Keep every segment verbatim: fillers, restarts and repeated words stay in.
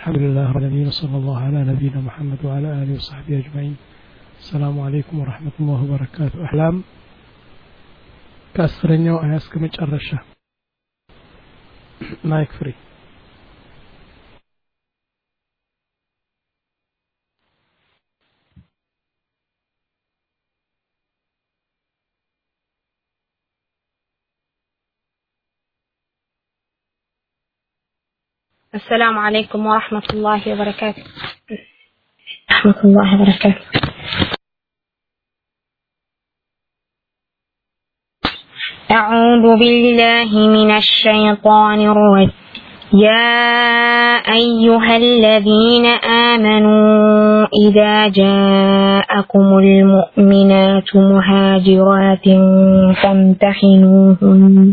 الحمد لله رب العالمين وصلى الله على نبينا محمد وعلى آله وصحبه أجمعين. السلام عليكم ورحمة الله وبركاته. أحلام كأسرنيو أياسكم الرشة ما يكفري. السلام عليكم ورحمة الله وبركاته. ورحمة الله وبركاته. أعوذ بالله من الشيطان الرجيم. يا أيها الذين آمنوا إذا جاءكم المؤمنات مهاجرات فامتحنوهن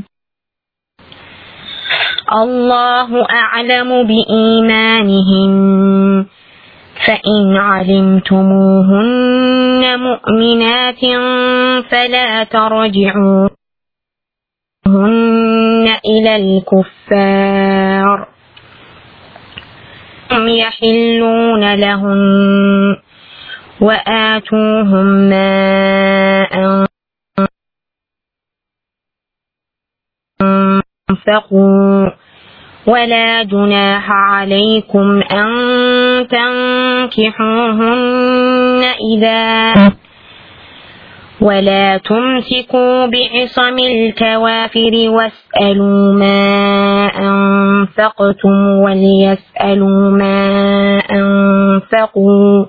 الله أعلم بإيمانهن فإن علمتموهن مؤمنات فلا ترجعوهن إلى الكفار هم يحلون لهن وآتوهم ما أنفقوا ولا جناح عليكم أن تنكحوهن إذا ولا تمسكوا بعصم الكوافر واسألوا ما أنفقتم وليسألوا ما أنفقوا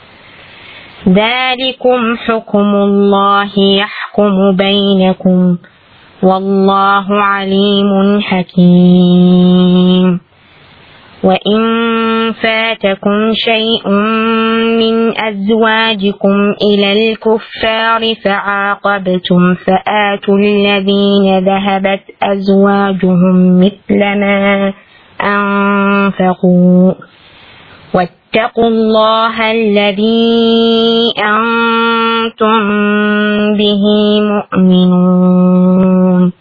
ذلكم حكم الله يحكم بينكم والله عليم حكيم. وإن فاتكم شيء من أزواجكم إلى الكفار فعاقبتم فآتوا الذين ذهبت أزواجهم مثل ما أنفقوا واتقوا الله الذي أنتم به مؤمنون.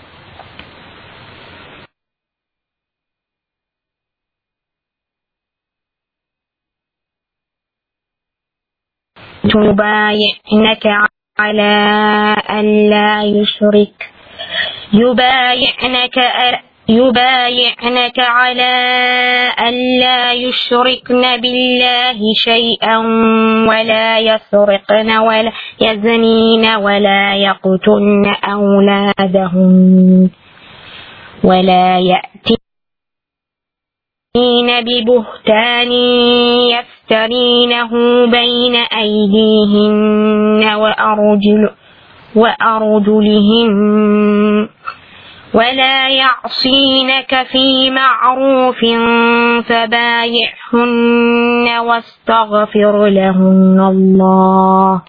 يبايعنك على ألا يشرك يبايعنك يبايعنك على ألا يشركن بالله شيئا ولا يسرقن ولا يزنين ولا يقتلن أولادهن ولا يأتين ببهتان يفترينه بين أيديهن وأرجل وأرجلهن ولا يعصينك في معروف فبايعهن واستغفر لهن الله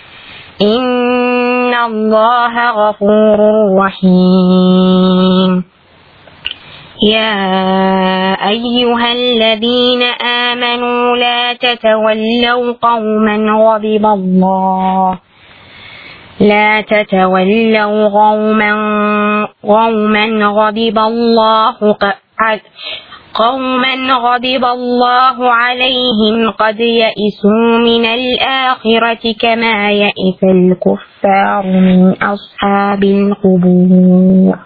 إن الله غفور رحيم. يا أيها الذين آمنوا لا تتولوا قوما غضب الله لا تتولوا قوما قوما غضب الله قوما غضب الله عليهم قد يئسوا من الآخرة كما يئس الكفار من أصحاب القبور.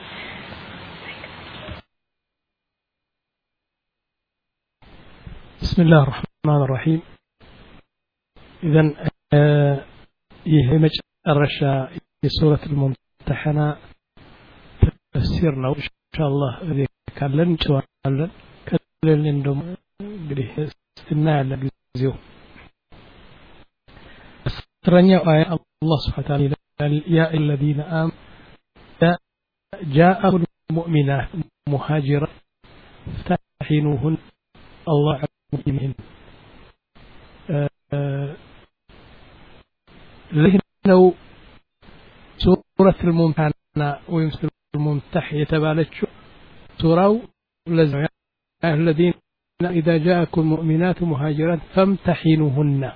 بسم الله الرحمن الرحيم. إذن يهمج الرشا في سورة الممتحنة تفسيرنا إن شاء الله ذي كلن شوالن كلن دم بره استماع لجزيو ترنيا آية الله سبحانه وتعالى يا الذين آمنوا جاءكم المؤمنات مهاجرات فامتحنوهن الله عليم. لكنه سورة الممتحنة ويمثل الممتح يتبالج سورة لازم الذين إذا جاءكم مؤمنات مهاجرات فامتحنوهن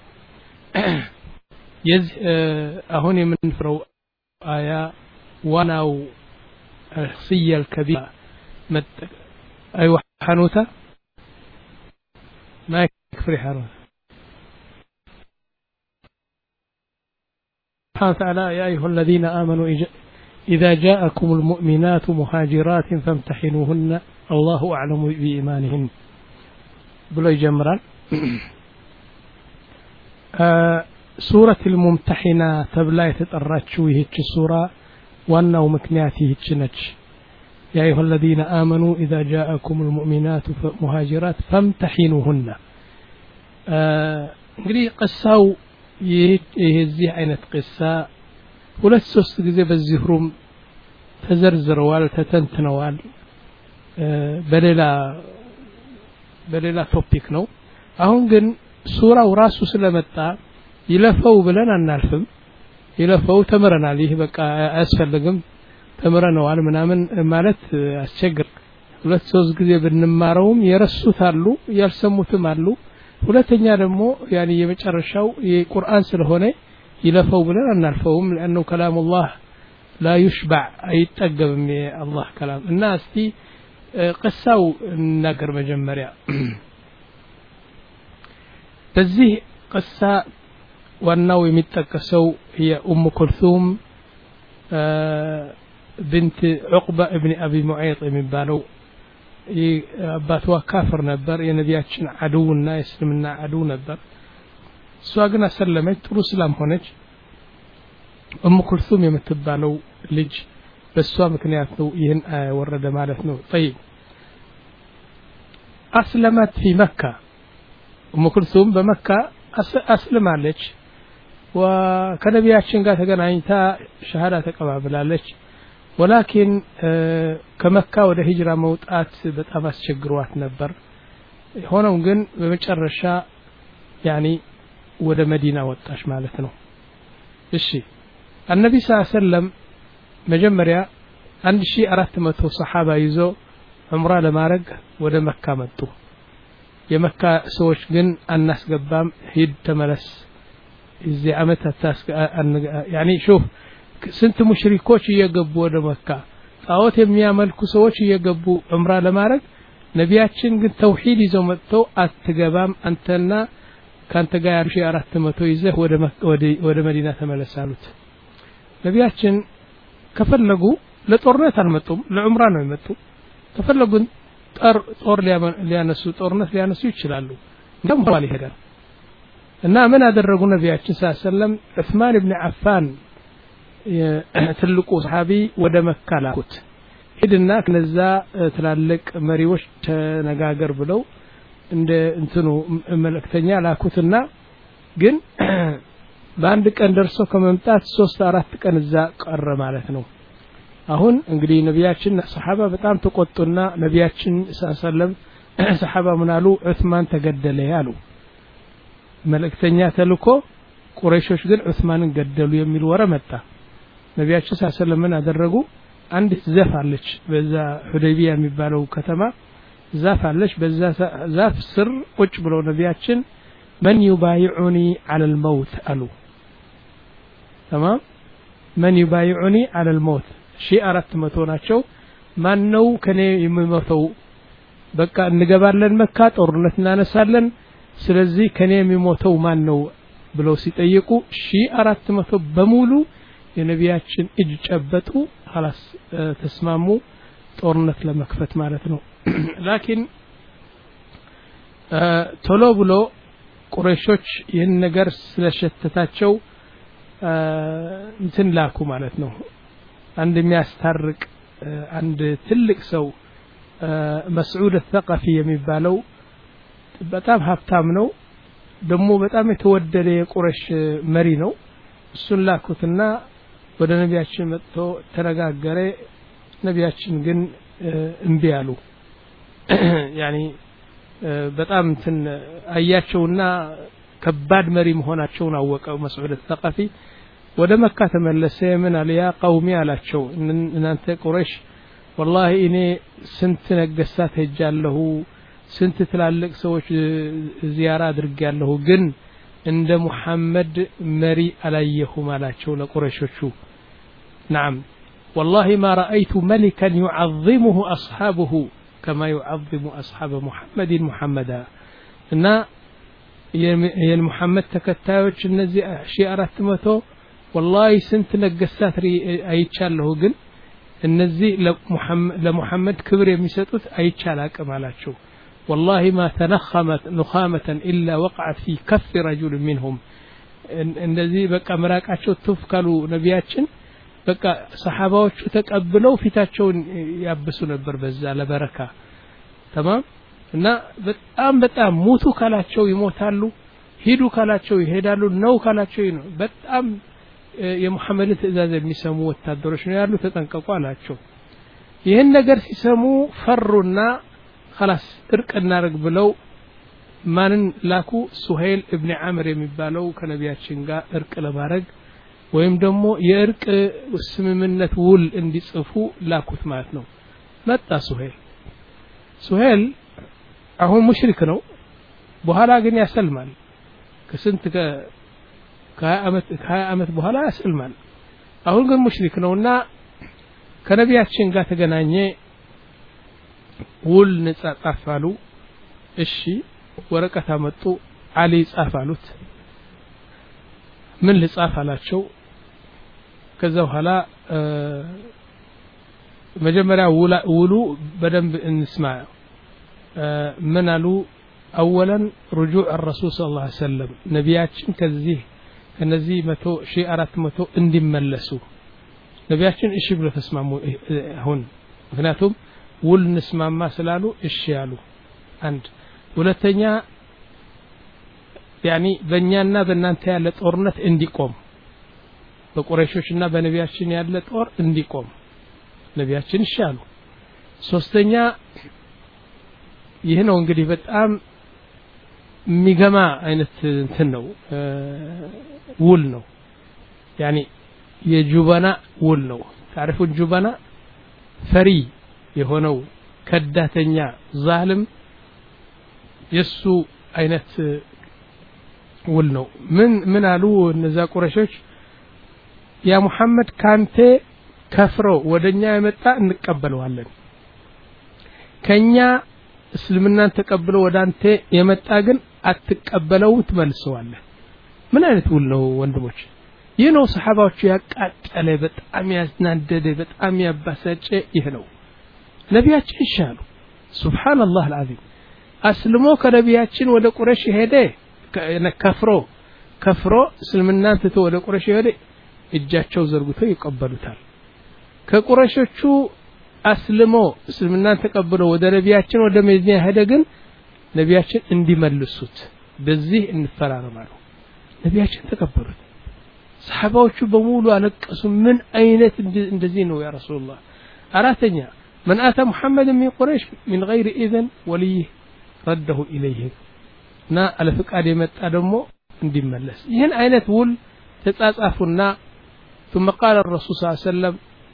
يز أهوني من فرو آية وناو الخصية الكبيرة أيوة حنوتة ما يكفي حرام سبحانه وتعالى يا أيها الذين آمنوا إذا جاءكم المؤمنات مهاجرات فامتحنوهن الله أعلم بإيمانهن بلو يجمران آه سورة الممتحنة تبلا يتطراتشو يهيش السورة وانا ومكنياتي يهيش يا أيها الذين آمنوا إذا جاءكم المؤمنات مهاجرات فامتحنوهن እንግዲህ قصاو የዚህ አይነት قصة ሁለት ሶስት ጊዜ በዚህ ሩም ተዘርዝረዋል ተተንትነዋል በሌላ በሌላ ቶፒክ ነው አሁን ግን ሱራው ራሱ ስለመጣ ይለፈው ብለን አናልፍም ይለፈው ተመረናል ይሄ በቃ አያስፈልግም ተመረናል ምናምን ማለት አስቸግር ሁለት ሶስት ጊዜ ብንማረውም የረሱት አሉ ያልሰሙትም አሉ ሁለተኛ ደግሞ ያኒ የመጨረሻው የቁርአን ስለሆነ ይለፈው ብለን አናልፈውም لانه كلام الله لا يشبع አይጠገብም የአላህ كلام እና እስቲ قصاው ነገር መጀመሪያ በዚህ قصة ዋናው የሚጠቀሰው የኡም ኩልሱም بنت عقبة ابن أبي معيط የሚባለው አባቷ ካፍር ነበር የነቢያችን አዱውና የእስልምና አዱው ነበር እሷ ግን አሰለመች ጥሩ እስላም ሆነች ኡም ኩልሱም የምትባለው ልጅ በሷ ምክንያት ነው ይህን ወረደ ማለት ነው طيب أسلمت في مكة ኡም ኩልሱም በመካ አስልማለች وكنبياتችን ጋር ተገናኝታ ሸሃዳ ተቀባብላለች ولكن كمكة ወደ ሂጅራ መውጣት በጣም አስቸግሯት ነበር ሆኖም ግን በመጨረሻ ያኒ ወደ መዲና ወጣች ማለት ነው እሺ النبي صلى الله عليه وسلم መጀመሪያ አንድ ሺህ አራት መቶ ሰሃባ ይዞ ዑምራ ለማድረግ ወደ መካ መጡ የመካ ሰዎች ግን አናስገባም ሂድ ተመለስ እዚህ አመት አታስገ ያኒ ሹፍ ስንት ሙሽሪኮች እየገቡ ወደ መካ ጣዖት የሚያመልኩ ሰዎች እየገቡ ዑምራ ለማድረግ ነቢያችን ግን ተውሂድ ይዘው መጥተው አትገባም አንተና ካንተ ጋር ሺህ አራት መቶ ይዘህ ወደ ወደ መዲና ተመለሳሉት ነቢያችን ከፈለጉ ለጦርነት አልመጡም ለዑምራ ነው የመጡ ከፈለጉ ጦር ጦር ሊያነሱ ጦርነት ሊያነሱ ይችላሉ እንደም ባል ይሄዳል እና ምን አደረጉ ነቢያችን ሰለላሁ ዐለይሂ ወሰለም ዑስማን ኢብኑ አፋን ትልቁ ሰሃቢ ወደ መካ ላኩት ሄድና ከነዛ ትላልቅ መሪዎች ተነጋገር ብለው እንደ እንትኑ መልእክተኛ ላኩትና ግን በአንድ ቀን ደርሶ ከመምጣት ሶስት አራት ቀን እዛ ቀረ ማለት ነው አሁን እንግዲህ ነቢያችን ሰሃባ በጣም ተቆጡና ነቢያችን ሰለላሁ ዐለይሂ ወሰለም ሰሃባ ምናሉ ዑስማን ተገደለ ያሉ መልእክተኛ ተልኮ ቁረይሾች ግን ዑስማንን ገደሉ የሚል ወረ መጣ ነቢያችን ሰለላሁ ዐለይሂ ወሰለም አደረጉ አንድ ዛፍ አለች በዛ ሁደይቢያ የሚባለው ከተማ ዛፍ አለች በዛ ዛፍ ስር ቁጭ ብለው ነቢያችን من يبايعني على الموت አሉ تمام من يبايعني على الموت ሺህ አራት መቶ ናቸው ማን ነው ከኔ የሚሞተው በቃ እንገባለን መካ ጦርነት እናነሳለን ስለዚህ ከኔ የሚሞተው ማን ነው ብለው ሲጠይቁ ሺህ አራት መቶ በሙሉ የነቢያችን እጅ ጨበጡ خلاص ተስማሙ ጦርነት ለመክፈት ማለት ነው ላኪን ቶሎ ብሎ ቁረይሾች ይህን ነገር ስለሸተታቸው እንትን ላኩ ማለት ነው አንድ የሚያስታርቅ አንድ ትልቅ ሰው መስዑድ الثقفي የሚባለው በጣም ሀብታም ነው ደግሞ በጣም የተወደደ የቁረይሽ መሪ ነው እሱን ላኩትና ወደ ነቢያችን መጥቶ ተነጋገረ ነቢያችን ግን እንቢ አሉ ያኒ በጣም እንትን አያቸውና ከባድ መሪ መሆናቸውን አወቀው መስዑድ الثقفي ወደ መካ ተመለሰ ምን አለ ያ ቀውሚ አላቸው እናንተ ቁረይሽ والله እኔ ስንት ነገስታት ሄጃለሁ ስንት ትላልቅ ሰዎች ዚያራ አድርጌያለሁ ግን እንደ ሙሐመድ መሪ አላየሁም አላቸው ለቁረይሾቹ نعم والله ما رأيت ملكا يعظمه أصحابه كما يعظم أصحاب محمد محمدا እና የሙሐመድ ተከታዮች እነዚህ ሺህ አራት መቶ والله ስንት ነገስታት አይቻለሁ ግን እነዚህ ለሙሐመድ ክብር የሚሰጡት አይቻል አቅም አላቸው والله ما تنخمت نخامه الا وقعت في كف رجل منهم እንደዚህ በቃ መራቃቸው ተፍካሉ ነቢያችን በቃ ሰሃባዎቹ ተቀብለው ፊታቸውን ያብሱ ነበር በዛ ለበረካ تمام እና በጣም በጣም ሞቱ ካላቸው ይሞታሉ ሄዱ ካላቸው ይሄዳሉ ነው ካላቸው ነው በጣም የሙሐመድ ትእዛዝ የሚሰሙ ወታደሮች ነው ያሉ ተጠንቀቁ አላቸው ይሄን ነገር ሲሰሙ ፈሩና خلاص እርቅ እናርግ ብለው ማንን ላኩ ሱሄል ኢብኑ አምር የሚባለው ከነቢያችን ጋር እርቅ ለማድረግ ወይም ደግሞ የእርቅ ስምምነት ውል እንዲጽፉ ላኩት ማለት ነው መጣ ሱሄል ሱሄል አሁን ሙሽሪክ ነው በኋላ ግን ያሰልማል ከስንት ከ20 አመት ከ20 አመት በኋላ ያሰልማል አሁን ግን ሙሽሪክ ነውና ከነቢያችን ጋር ተገናኘ ውል ነጻጻፋሉ እሺ ወረቀት አመጡ አሊ ጻፋሉት ምን ልጻፍ አላቸው ከዛ በኋላ መጀመሪያ ውሉ በደንብ እንስማ ምን አሉ اولا رجوع الرسول صلى الله عليه وسلم ነቢያችን ከዚህ ከነዚህ መቶ ሺህ አራት መቶ እንዲመለሱ ነቢያችን እሺ ብሎ ተስማሙ አሁን ምክንያቱም ውል ንስማማ ስላሉ እሺ ያሉ አንድ ሁለተኛ ያኒ በእኛና በእናንተ ያለ ጦርነት እንዲቆም በቁረይሾችና በነቢያችን ያለ ጦር እንዲቆም ነቢያችን እሺ ያሉ ሶስተኛ ይሄ ነው እንግዲህ በጣም ሚገማ አይነት እንትን ነው ውል ነው ያኒ የጁባና ውል ነው ታሪፉ ጁባና ፈሪ የሆነው ከዳተኛ ዛልም የሱ አይነት ውል ነው ምን ምን አሉ እነዛ ቁረሾች ያ ሙሐመድ ካንተ ከፍሮ ወደኛ የመጣ እንቀበለዋለን ከኛ እስልምናን ተቀብሎ ወዳንተ የመጣ ግን አትቀበለው ትመልሰዋለህ ምን አይነት ውል ነው ወንድሞች ይህ ነው ሰሃባዎቹ ያቃጠለ በጣም ያስናደደ በጣም ያባሰጨ ይህ ነው ነቢያችን ይሻሉ ሱብሃንአላህ አልዓዚም አስልሞ ከነቢያችን ወደ ቁረሽ ሄደ ከፍሮ ከፍሮ እስልምናን ትቶ ወደ ቁረሽ ሄደ እጃቸው ዘርግተው ይቀበሉታል ከቁረሾቹ አስልሞ እስልምናን ተቀብሎ ወደ ነቢያችን ወደ መዲና ሄደ ግን ነቢያችን እንዲመልሱት በዚህ እንፈራረማሉ ነቢያችን ተቀበሉት ሰሃባዎቹ በሙሉ አለቀሱ ምን አይነት እንደዚህ ነው ያ ረሱላህ አራተኛ من اتى محمد من قريش من غير اذن ولي رده اليه نا على فقاد يمጣ ደግሞ እንዲመለስ ይሄን አይነት ውል ተጻጻፉና ثم قال الرسول صلى الله عليه وسلم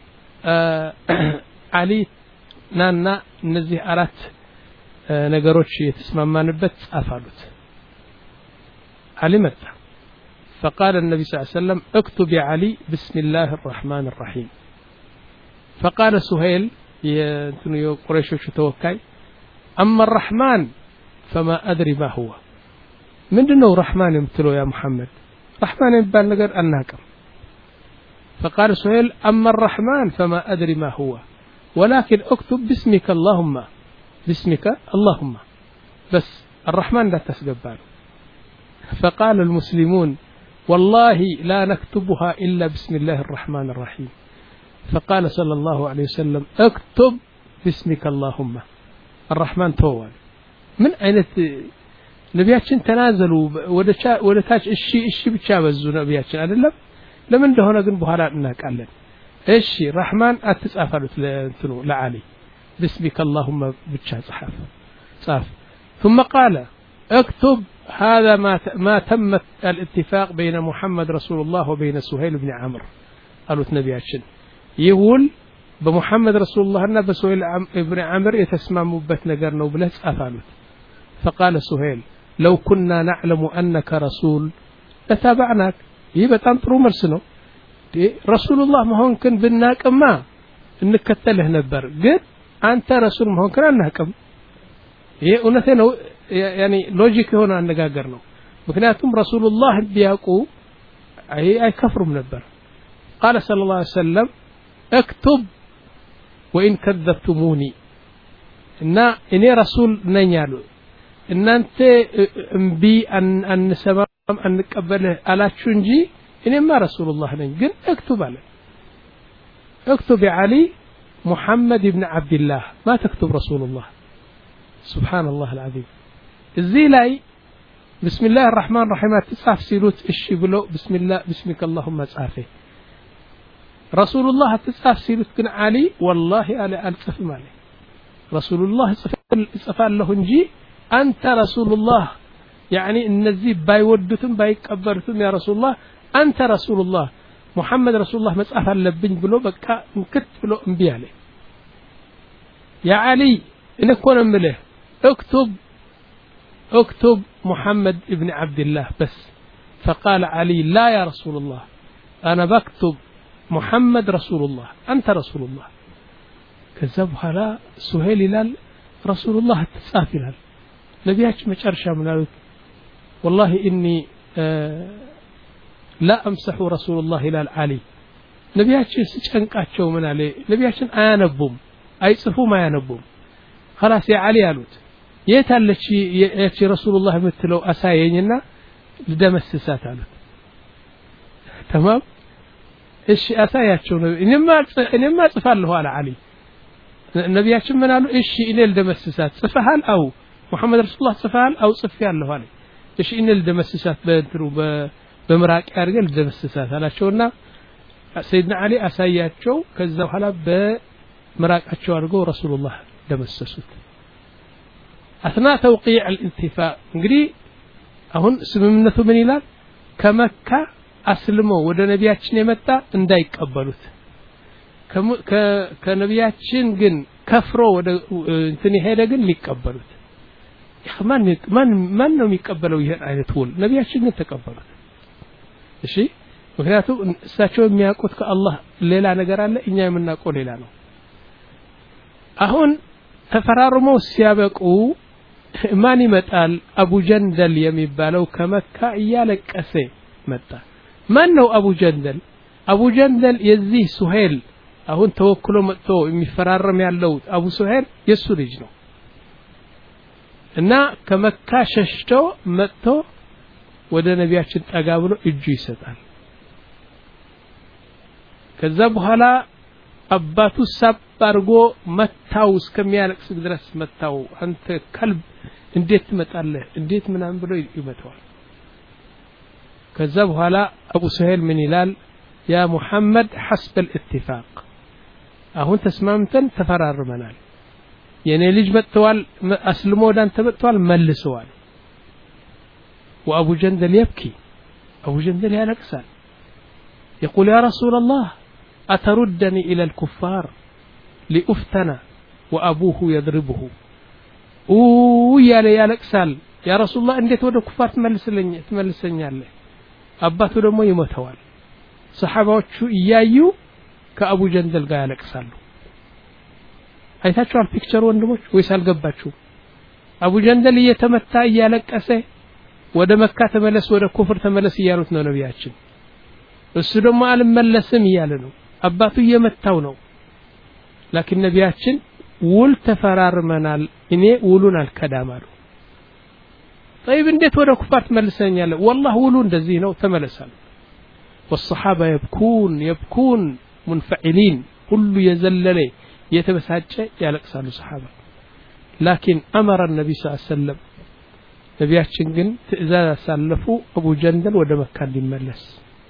علي ናና እነዚህ አራት ነገሮች የተስማማንበት ጻፋሉት علي መጣ فقال النبي صلى الله عليه وسلم اكتب يا علي بسم الله الرحمن الرحيم فقال سهيل ينتنو قريشوش توكاي اما الرحمن فما ادري ما هو ምንድነው رحمن የምትለው يا محمد رحمن የሚባል ነገር አናውቅም فقال سهيل اما الرحمن فما ادري ما هو ولكن اكتب باسمك اللهم باسمك اللهم بس الرحمن لا تسقبال فقال المسلمون والله لا نكتبها الا بسم الله الرحمن الرحيم فقال صلى الله عليه وسلم اكتب باسمك اللهم الرحمن توال من አይነት ነቢያችን ተናዘሉ ወደቻ ወደታች እሺ እሺ ብቻ በዙ ነቢያችን አይደለም ለምን እንደሆነ ግን በኋላ እናቃለን እሺ ረህማን አትጻፋሉት ለእንትኑ ለዓሊ باسمك اللهم ብቻ ጻፍ ጻፍ ثم قال اكتب هذا ما ما تم الاتفاق بين محمد رسول الله وبين سهيل بن عمرو قالوا نبياتنا يقول بمحمد رسول الله እና በሱሄል ابن عمرو የተስማሙበት ነገር ነው ብለህ ጻፋሉት فقال سهيل لو كنا نعلم انك رسول لتابعناك ይህ በጣም ጥሩ መልስ ነው ረሱላህ መሆንክን ብናቅማ እንከተልህ ነበር ግን አንተ ረሱል መሆንክን አናቅም ይሄ እውነቴ ነው يعني ሎጂክ የሆነ አነጋገር ነው ምክንያቱም ረሱላህ ቢያቁ አይ አይከፍሩም ነበር قال صلى الله عليه وسلم اكتب وان كذبتموني እና እኔ ረሱል ነኝ አሉ እናንተ እምቢ አንሰማም አንቀበልህ አላችሁ እንጂ እኔማ ረሱላህ ነኝ ግን اكتب አለ اكتب علي محمد ابن عبد الله ما تكتب رسول الله سبحان الله العظيم እዚህ ላይ بسم الله الرحمن الرحيم تصف سيلوت እሺ ብሎ بسم الله بسمك اللهم ጻፈ رسول الله تصف سيلوت ግን علي والله على الصف مالي رسول الله ጽፋለሁ እንጂ አንተ رسول الله يعني እነዚህ ባይወዱትም ባይቀበሉትም ያ رسول الله አንተ رسول الله محمد رسول الله መጻፍ አለብኝ ብሎ በቃ እንክት ብሎ እምቢ አለ يا علي እንኮን ምልህ اكتب اكتب محمد ابن عبد الله بس فقال علي لا يا رسول الله أنا بكتب محمد رسول الله أنت رسول الله كذب هلا سهيل لال رسول الله تسافر هل نبياتش مشارشة من والله إني آه لا أمسح رسول الله لال علي نبياتش سيشنكاتشو من عليه نبياتش آيانبهم أي صفو ما ينبهم خلاص يا علي قالوت የታለች ያቺ ረሱላህ የምትለው አሳየኝና ልደመስሳት አለ تمام እሺ አሳያቸው ነው እኔማ እኔማ ጽፋለሁ አለ አሊ ነብያችን ምን አሉ እሺ እኔ ልደመስሳት ጽፈሃል አው መሐመድ ረሱላህ ጽፈሃል አው ጽፌያለሁ አለ እሺ እኔ ልደመስሳት በእንትሩ በምራቅ ያርገል ልደመስሳት አላቸውና ሰይድና አሊ አሳያቸው ከዛ በኋላ በምራቃቸው አድርገው ረሱላህ ደመሰሱት أثناء توقيع الاتفاق እንግዲህ አሁን ስምምነቱ ምን ይላል ከመካ አስልሞ ወደ ነቢያችን የመጣ እንዳይቀበሉት ከነቢያችን ግን ከፍሮ ወደ እንትን ሄደ ግን ሊቀበሉት ማን ማን ማን ነው የሚቀበለው ይሄን አይነት ውል ነቢያችን ግን ተቀበሉት እሺ ምክንያቱም እሳቸው የሚያውቁት ከአላህ ሌላ ነገር አለ እኛ የምናውቀው ሌላ ነው አሁን ተፈራርሞ ሲያበቁ ማን ይመጣል አቡ ጀንደል የሚባለው ከመካ እያለቀሰ መጣ ማን ነው አቡ ጀንደል አቡ ጀንደል የዚህ ሱሄል አሁን ተወክሎ መጥቶ የሚፈራረም ያለው አቡ ሱሄል የሱ ልጅ ነው እና ከመካ ሸሽቶ መጥቶ ወደ ነቢያችን ጠጋ ብሎ እጁ ይሰጣል ከዛ በኋላ አባቱ ሳባርጎ መታው እስከሚያለቅስ ድረስ መታው አንተ ከልብ እንዴት ትመጣለህ እንዴት ምናምን ብሎ ይመታዋል ከዛ በኋላ አቡ ሱሄል ምን ይላል ያ ሙሐመድ حسب الاتفاق አሁን ተስማምተን ተፈራርመናል የኔ ልጅ መጥቷል አስልሞ ዳንተ መጥቷል መልሰዋል وابو جندل يبكي ابو جندل يلقسال يقول يا رسول الله أتردني إلى الكفار لأفتنا وأبوه يضربه ويا لي يلقسال يا رسول الله انديت ወደ ኩፋር ተመልሰልኝ ተመልሰኛለህ አባቱ ደግሞ ይሞተዋል ሰሃባዎቹ እያዩ ከአቡ ጀንደል ጋር ያለቅሳሉ አይታችኋል ፒክቸር ወንድሞች ወይስ አልገባችሁ አቡ ጀንደል እየተመታ እያለቀሰ ወደ መካ ተመለስ ወደ ኩፍር ተመለስ እያሉት ነው ነብያችን እሱ ደግሞ አልመለስም እያለ ነው አባቱ እየመታው ነው لكن ነብያችን ውል ተፈራርመናል እኔ ውሉን አልከዳማሉ طيب እንዴት ወደ ኩፋር ተመልሰኛለህ والله ውሉ እንደዚህ ነው ተመለሳል والصحابه يبكون يبكون منفعلين كل يزلل يتبساጨ ያለቅሳሉ صحابه لكن امر النبي صلى الله عليه وسلم ነብያችን ግን ትእዛዝ አሳለፉ አቡ ጀንደል ወደ መካ እንዲመለስ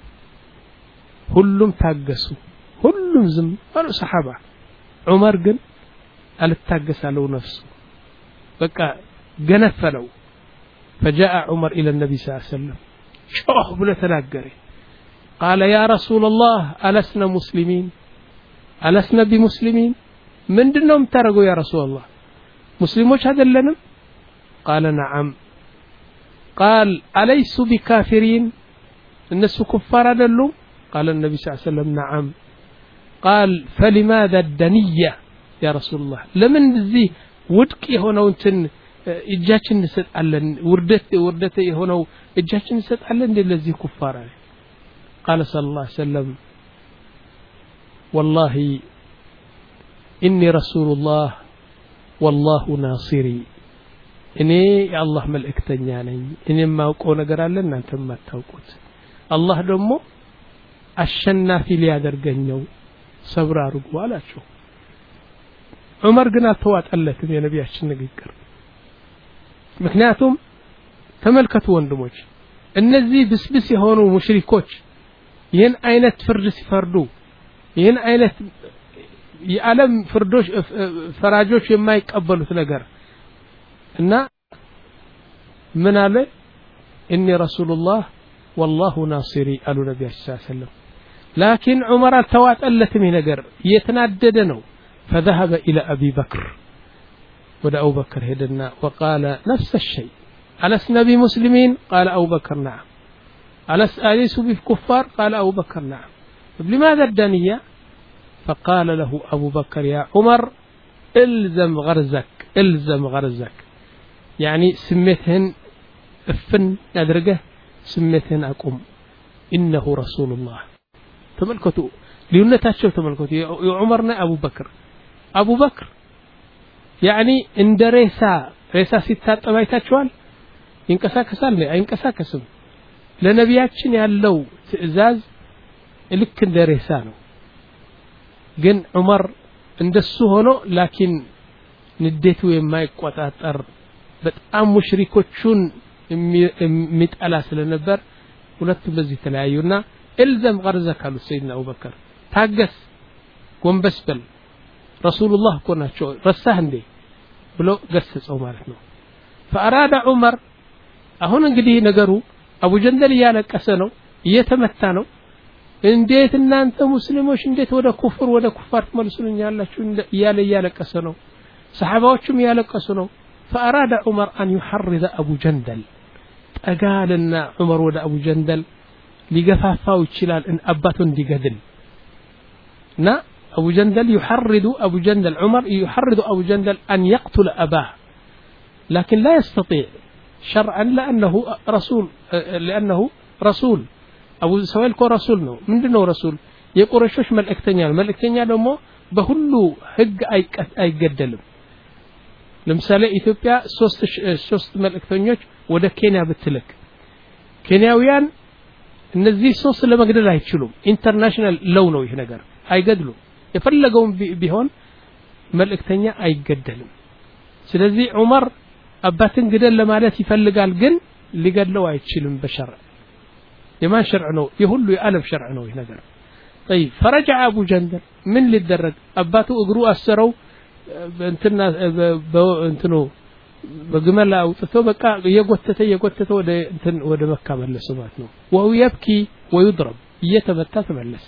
ሁሉም ታገሱ ሁሉም ዝም አሉ ሰሃባ ዑመር ግን አልታገሳለው ነፍሱ በቃ ገነፈለው فجاء عمر الى النبي صلى الله عليه وسلم شوه ብሎ ተናገረ قال يا رسول الله ألسنا مسلمين ألسنا بمسلمين ምንድነው የምታረገው يا رسول الله مسلمዎች አይደለንም قال نعم قال أليسوا بكافرين الناس كفار አይደሉም قال النبي صلى الله عليه وسلم نعم قال فلماذا الدنية يا رسول الله لمن ذي ودك هنا انتن እጃችን እንሰጣለን ውርደት ውርደት የሆነው እጃችን እንሰጣለን እንደዚህ ኩፋራ قال صلى الله عليه وسلم والله إني رسول الله والله ناصري እኔ የአላህ መልእክተኛ ነኝ እኔ ማውቀው ነገር አለ እናንተ ማታውቁት አላህ ደግሞ አሸናፊ ሊያደርገኝ ነው ሰብር አድርጉ አላቸው ዑመር ግን አልተዋጠለትም የነቢያችን ንግግር ምክንያቱም ተመልከቱ ወንድሞች እነዚህ ብስብስ የሆኑ ሙሽሪኮች ይህን አይነት ፍርድ ሲፈርዱ ይህን አይነት የዓለም ፍርዶች ፈራጆች የማይቀበሉት ነገር እና ምን አለ ኢኒ ረሱሉላህ والله ناصري قالوا النبي صلى الله عليه وسلم لكن عمر التواطلتم ነገር የተናደደ ነው فذهب الى ابي بكر ودا ابو بكر هدنا وقال نفس الشيء ألسنا بمسلمين قال ابو بكر نعم أليس بكفار قال ابو بكر نعم لماذا الدنيا فقال له ابو بكر يا عمر الزم غرزك الزم غرزك يعني سميتهن افن ادرجه سميتهن اقوم انه رسول الله تملكتوا ليونتاچو تملكتوا يا عمرنا ابو بكر ابو بكر يعني እንደ ሬሳ ሬሳ ሲታጠብ አይታችኋል ይንቀሳቀሳል አይንቀሳቀስም ለነቢያችን ያለው ትዕዛዝ ልክ እንደ ሬሳ ነው ግን ዑመር እንደሱ ሆኖ ላኪን ንዴቱ የማይቆጣጠር በጣም ሙሽሪኮቹን የሚጠላ ስለነበር ሁለቱም በዚህ ተለያዩና الزم غرزك አሉ ሰይድና አቡበከር ታገስ ጎንበስ በል ረሱላህ ኮናቸው ረሳህ እንዴ ብሎ ገሰጸው ማለት ነው فاراد عمر አሁን እንግዲህ ነገሩ አቡ ጀንደል ያለቀሰ ነው እየተመታ ነው እንዴት እናንተ ሙስሊሞች እንዴት ወደ ኩፍር ወደ ኩፋር ተመልሱኛላችሁ እያለ ያለቀሰ ነው ሰሃባዎችም ያለቀሱ ነው فاراد عمر ان يحرض ابو جندل ጠጋልና ዑመር ወደ አቡ ጀንደል ሊገፋፋው ይችላል ان አባቱን እንዲገድል ና أبو جندل يحرض أبو جندل عمر يحرض أبو جندل أن يقتل أباه لكن لا يستطيع شرعا لأنه رسول لأنه رسول أبو سويل كو رسول نو من دونه رسول يقرشوش ملكتنيا ملكتنيا دمو بهلو حق أي قدلم لمثال إثيوبيا سوست سوست ملكتنيوش وده كينيا بتلك كينياويان እነዚህ ሶስት ለመግደል አይችሉም ኢንተርናሽናል ሎው ነው ይሄ ነገር አይገድሉም የፈለገውን ቢሆን መልእክተኛ አይገደልም ስለዚህ ዑመር አባትን ግደል ለማለት ይፈልጋል ግን ሊገድለው አይችልም በሸርዕ የማን ሸርዕ ነው የሁሉ የዓለም ሸርዕ ነው ይሄ ነገር طيب فرجع ابو جندل من ሊደረግ አባቱ እግሩ አሰረው እንትና እንትኑ በግመል አውጥቶ በቃ የጎተተ የጎተተ ወደ እንትን ወደ መካ መለሰ ማለት ነው وهو يبكي ويضرب እየተመታ ተመለሰ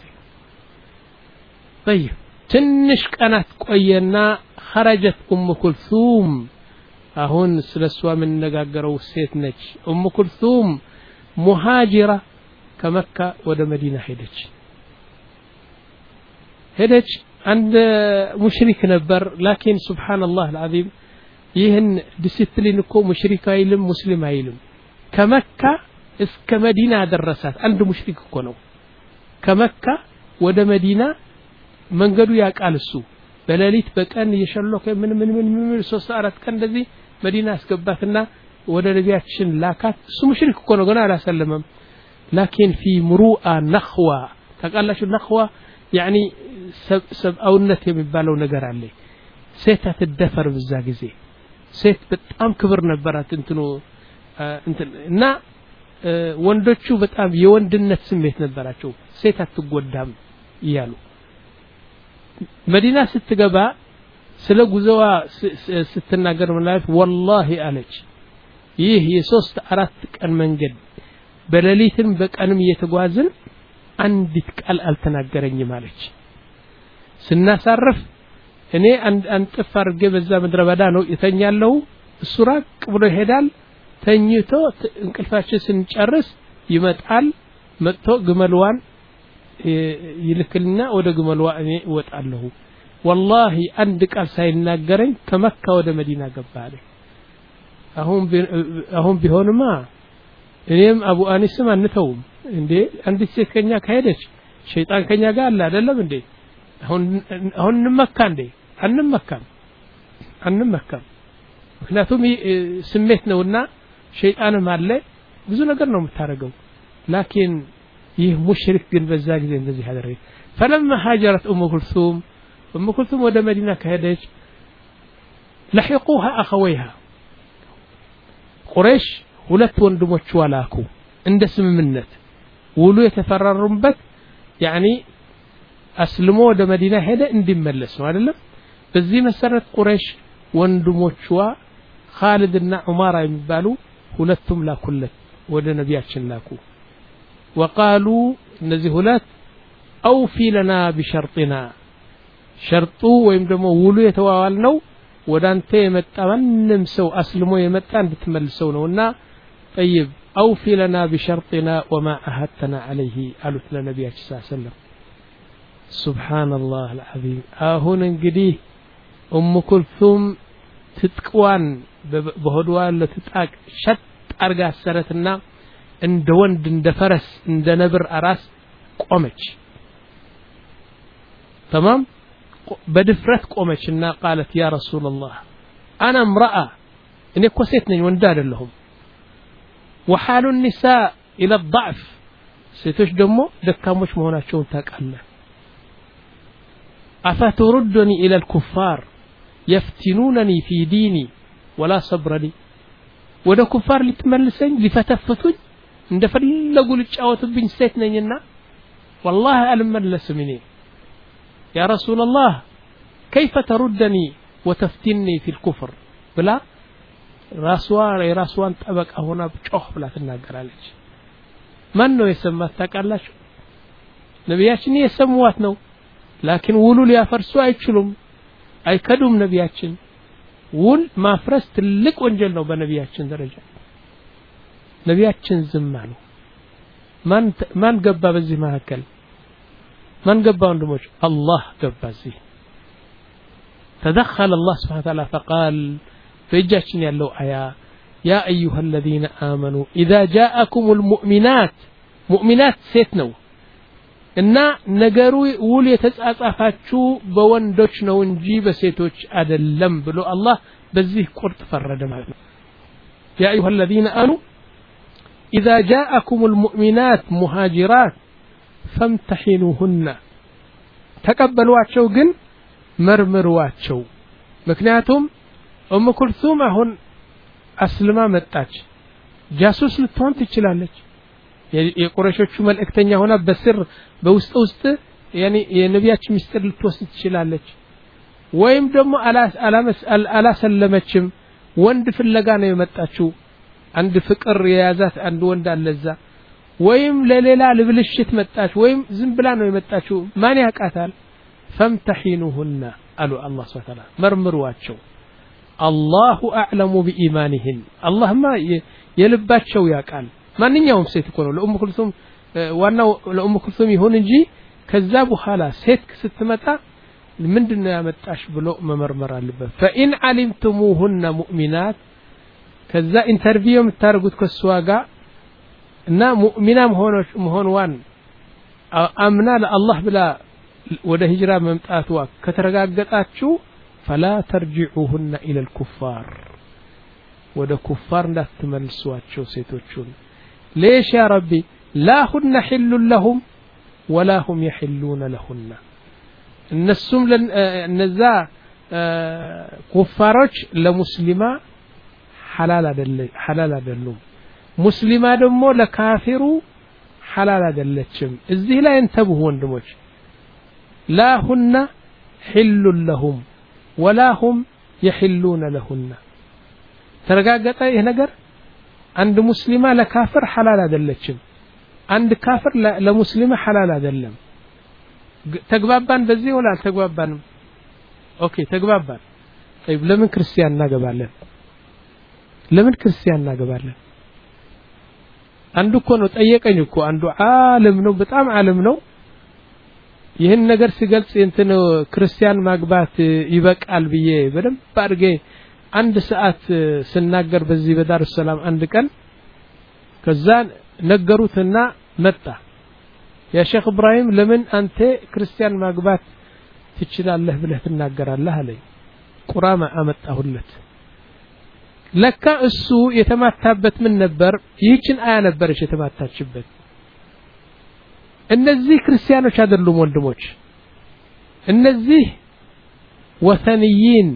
طيب ትንሽ ቀናት ቆየና خرجت ام كلثوم አሁን ስለሷ ምን ነገራገረው ሴት ነች ام كلثوم مهاجرة ከመካ ወደ መዲና ሄደች ሄደች አንድ ሙሽሪክ ነበር لكن سبحان الله العظيم ይህን ዲሲፕሊን እኮ ሙሽሪክ አይልም ሙስሊም አይልም ከመካ እስከ መዲና ደረሳት አንድ ሙሽሪክ እኮ ነው ከመካ ወደ መዲና መንገዱ ያቃል እሱ በሌሊት በቀን የሸለከ ምን ምን ምን ምን ሶስት አራት ቀን እንደዚህ መዲና አስገባትና ወደ ነቢያችን ላካት እሱ ሙሽሪክ እኮ ነው ገና አላሰለመም لكن في مروءه نخوه ተቃላችሁ ነخوه يعني ሰብአውነት የሚባለው ነገር አለ ሴት አትደፈር በዛ ጊዜ ሴት በጣም ክብር ነበራት እንትኑ እና ወንዶቹ በጣም የወንድነት ስሜት ነበራቸው ሴት አትጎዳም ይያሉ መዲና ስትገባ ስለ ጉዞዋ ስትናገር ማለት والله አለች ይህ የሶስት አራት ቀን መንገድ በሌሊትም በቀንም እየተጓዝን አንዲት ቃል አልተናገረኝም አለች ስናሳርፍ እኔ አንጥፍ አርገ በዛ ምድረ በዳ ነው የተኛለው እሱ ራቅ ብሎ ይሄዳል ተኝቶ እንቅልፋችን ስንጨርስ ይመጣል መጥቶ ግመልዋን ይልክልና ወደ ግመልዋ እኔ ወጣለሁ والله አንድ ቃል ሳይናገረኝ ከመካ ወደ መዲና ገባለ አሁን አሁን ቢሆንማ እኔም አቡ አኒስም አንተውም እንዴ አንዲት ሴት ከኛ ከሄደች ሸይጣን ከኛ ጋር አለ አይደለም እንዴ አሁን አሁን እንመካ እንዴ አንመካም አንመካም ምክንያቱም ስሜት ነውና ሸይጣንም አለ ብዙ ነገር ነው የምታረገው ላኪን ይህ ሙሽሪክ ግን በዛ ጊዜ እንደዚህ ያደረገ فلما هاجرت ام كلثوم ام كلثوم ወደ መዲና ከሄደች لحقوها اخويها ቁረይሽ ሁለት ወንድሞች ዋላኩ እንደ ስምምነት ውሉ የተፈራሩበት يعني አስልሞ ወደ መዲና ሄደ እንዲመለስ ነው አይደለም በዚህ መሰረት ቁረይሽ ወንድሞቿ ኻሊድና ዑማራ የሚባሉ ሁለቱም ላኩለት ወደ ነቢያችን ላኩ وقالوا እነዚህ ሁለት اوفي لنا بشرطنا ሸርጡ ወይም ደግሞ ውሉ የተዋዋል ነው ወዳንተ የመጣ ማንም ሰው አስልሞ የመጣ እንድትመልሰው ነውና طيب اوفي لنا بشرطنا وما عهدتنا عليه قالوا لنبينا صلى الله عليه وسلم سبحان الله العظيم አሁን እንግዲህ ኡም ኩልሱም ትጥቋን በሆድዋ ለትጣቅ ሸጥ አርጋ ሰረትና እንደ ወንድ እንደ ፈረስ እንደ ነብር አራስ ቆመች تمام بدفرت ቆመችና قالت يا رسول الله انا امراه እኔ እኮ ሴት ነኝ ወንድ አይደለሁም وحال النساء الى الضعف ሴቶች ደግሞ ደካሞች መሆናቸውን ታውቃለህ افتردني الى الكفار يفتنونني في ديني ولا صبر لي ወደ ኩፋር ልትመልሰኝ ሊፈተፍቱኝ እንደፈለጉ ልጫወቱብኝ ሴት ነኝና والله አልመለስም እኔ يا رسول الله كيف تردني وتفتني في الكفر بلا راسوا راسوان طبق هنا بጮህ ብላ ትናገራለች ማን ነው የሰማት ታውቃላችሁ ነብያችን የሰሙዋት ነው ላኪን ውሉ ሊያፈርሱ አይችሉም አይከዱም ነብያችን ውል ማፍረስ ትልቅ ወንጀል ነው በነብያችን ደረጃ ነብያችን ዝም አሉ ማን ማን ገባ በዚህ መካከል ማን ገባ ወንድሞች አላህ ገባ እዚህ تدخل الله سبحانه وتعالى فقال فيجاችን ያለው አያ يا ايها الذين امنوا اذا جاءكم المؤمنات مؤمنات ሴት ነው እና ነገሩ ውል የተጻጻፋችሁ በወንዶች ነው እንጂ በሴቶች አይደለም ብሎ አላህ በዚህ ቁርጥ ፈረደ ማለት ነው يا ايها الذين امنوا اذا جاءكم المؤمنات مهاجرات فامتحنوهن ተቀበሏቸው ግን መርምሯቸው ምክንያቱም ኡም ኩልሱም አሁን አስልማ መጣች ጃሱስ ልትሆን ትችላለች የቁረሾቹ መልእክተኛ ሆና በስር በውስጥ ውስጥ ያኒ የነቢያችን ሚስጥር ልትወስድ ትችላለች ወይም ደግሞ አላሰለመችም ወንድ ፍለጋ ነው የመጣችው አንድ ፍቅር የያዛት አንድ ወንድ አለዛ ወይም ለሌላ ልብልሽት መጣች ወይም ዝም ብላ ነው የመጣችው ማን ያቃታል فامتحنوهن قالوا الله سبحانه وتعالى مرمرواቸው الله اعلم بايمانهن الله ما የልባቸው ያቃል ማንኛውም ሴት እኮ ነው ለኡም ኩልሱም ዋናው ለኡም ኩልሱም ይሁን እንጂ ከዛ በኋላ ሴት ስትመጣ ምንድነው ያመጣሽ ብሎ መመርመር አለበት فإن علمتموهن مؤمنات ከዛ ኢንተርቪው የምታርጉት ከሷጋ እና ሙእሚና መሆኖች መሆንዋን አምና ለአላህ ብላ ወደ ሂጅራ መምጣቷ ከተረጋገጣችሁ فلا ترجعوهن الى الكفار ወደ ኩፋር እንዳትመልሷቸው ሴቶቹን ليش يا ربي لا هن حل لهم ولا هم يحلون لهن النسم እነዛ ኩፋሮች ለሙስሊማ حلال አይደለ حلال አይደሉም ሙስሊማ ደግሞ ለካፊሩ حلال አይደለችም እዚህ ላይ እንተብሁ ወንድሞች لا هن حل لهم ولا هم يحلون لهن ተረጋገጠ ይሄ ነገር አንድ ሙስሊማ ለካፍር حلال አይደለችም አንድ ካፍር ለሙስሊማ حلال አይደለም ተግባባን በዚህ ወላ አልተግባባንም ኦኬ ተግባባን طيب ለምን ክርስቲያን እናገባለን ለምን ክርስቲያን እናገባለን አንዱ እኮ ነው ጠየቀኝ እኮ አንዱ ዓለም ነው በጣም ዓለም ነው ይሄን ነገር ሲገልጽ እንትን ክርስቲያን ማግባት ይበቃል ብዬ በደንብ አድርጌ አንድ ሰዓት ስናገር በዚህ በዳር ሰላም አንድ ቀን ከዛን ነገሩትና መጣ ያ ሼክ ኢብራሂም ለምን አንተ ክርስቲያን ማግባት ትችላለህ ብለህ ትናገራለህ አለኝ ቁራማ አመጣሁለት ለካ እሱ የተማታበት ምን ነበር ይህችን አያ ነበርሽ የተማታችበት እነዚህ ክርስቲያኖች አይደሉም ወንድሞች እነዚህ ወሰንይን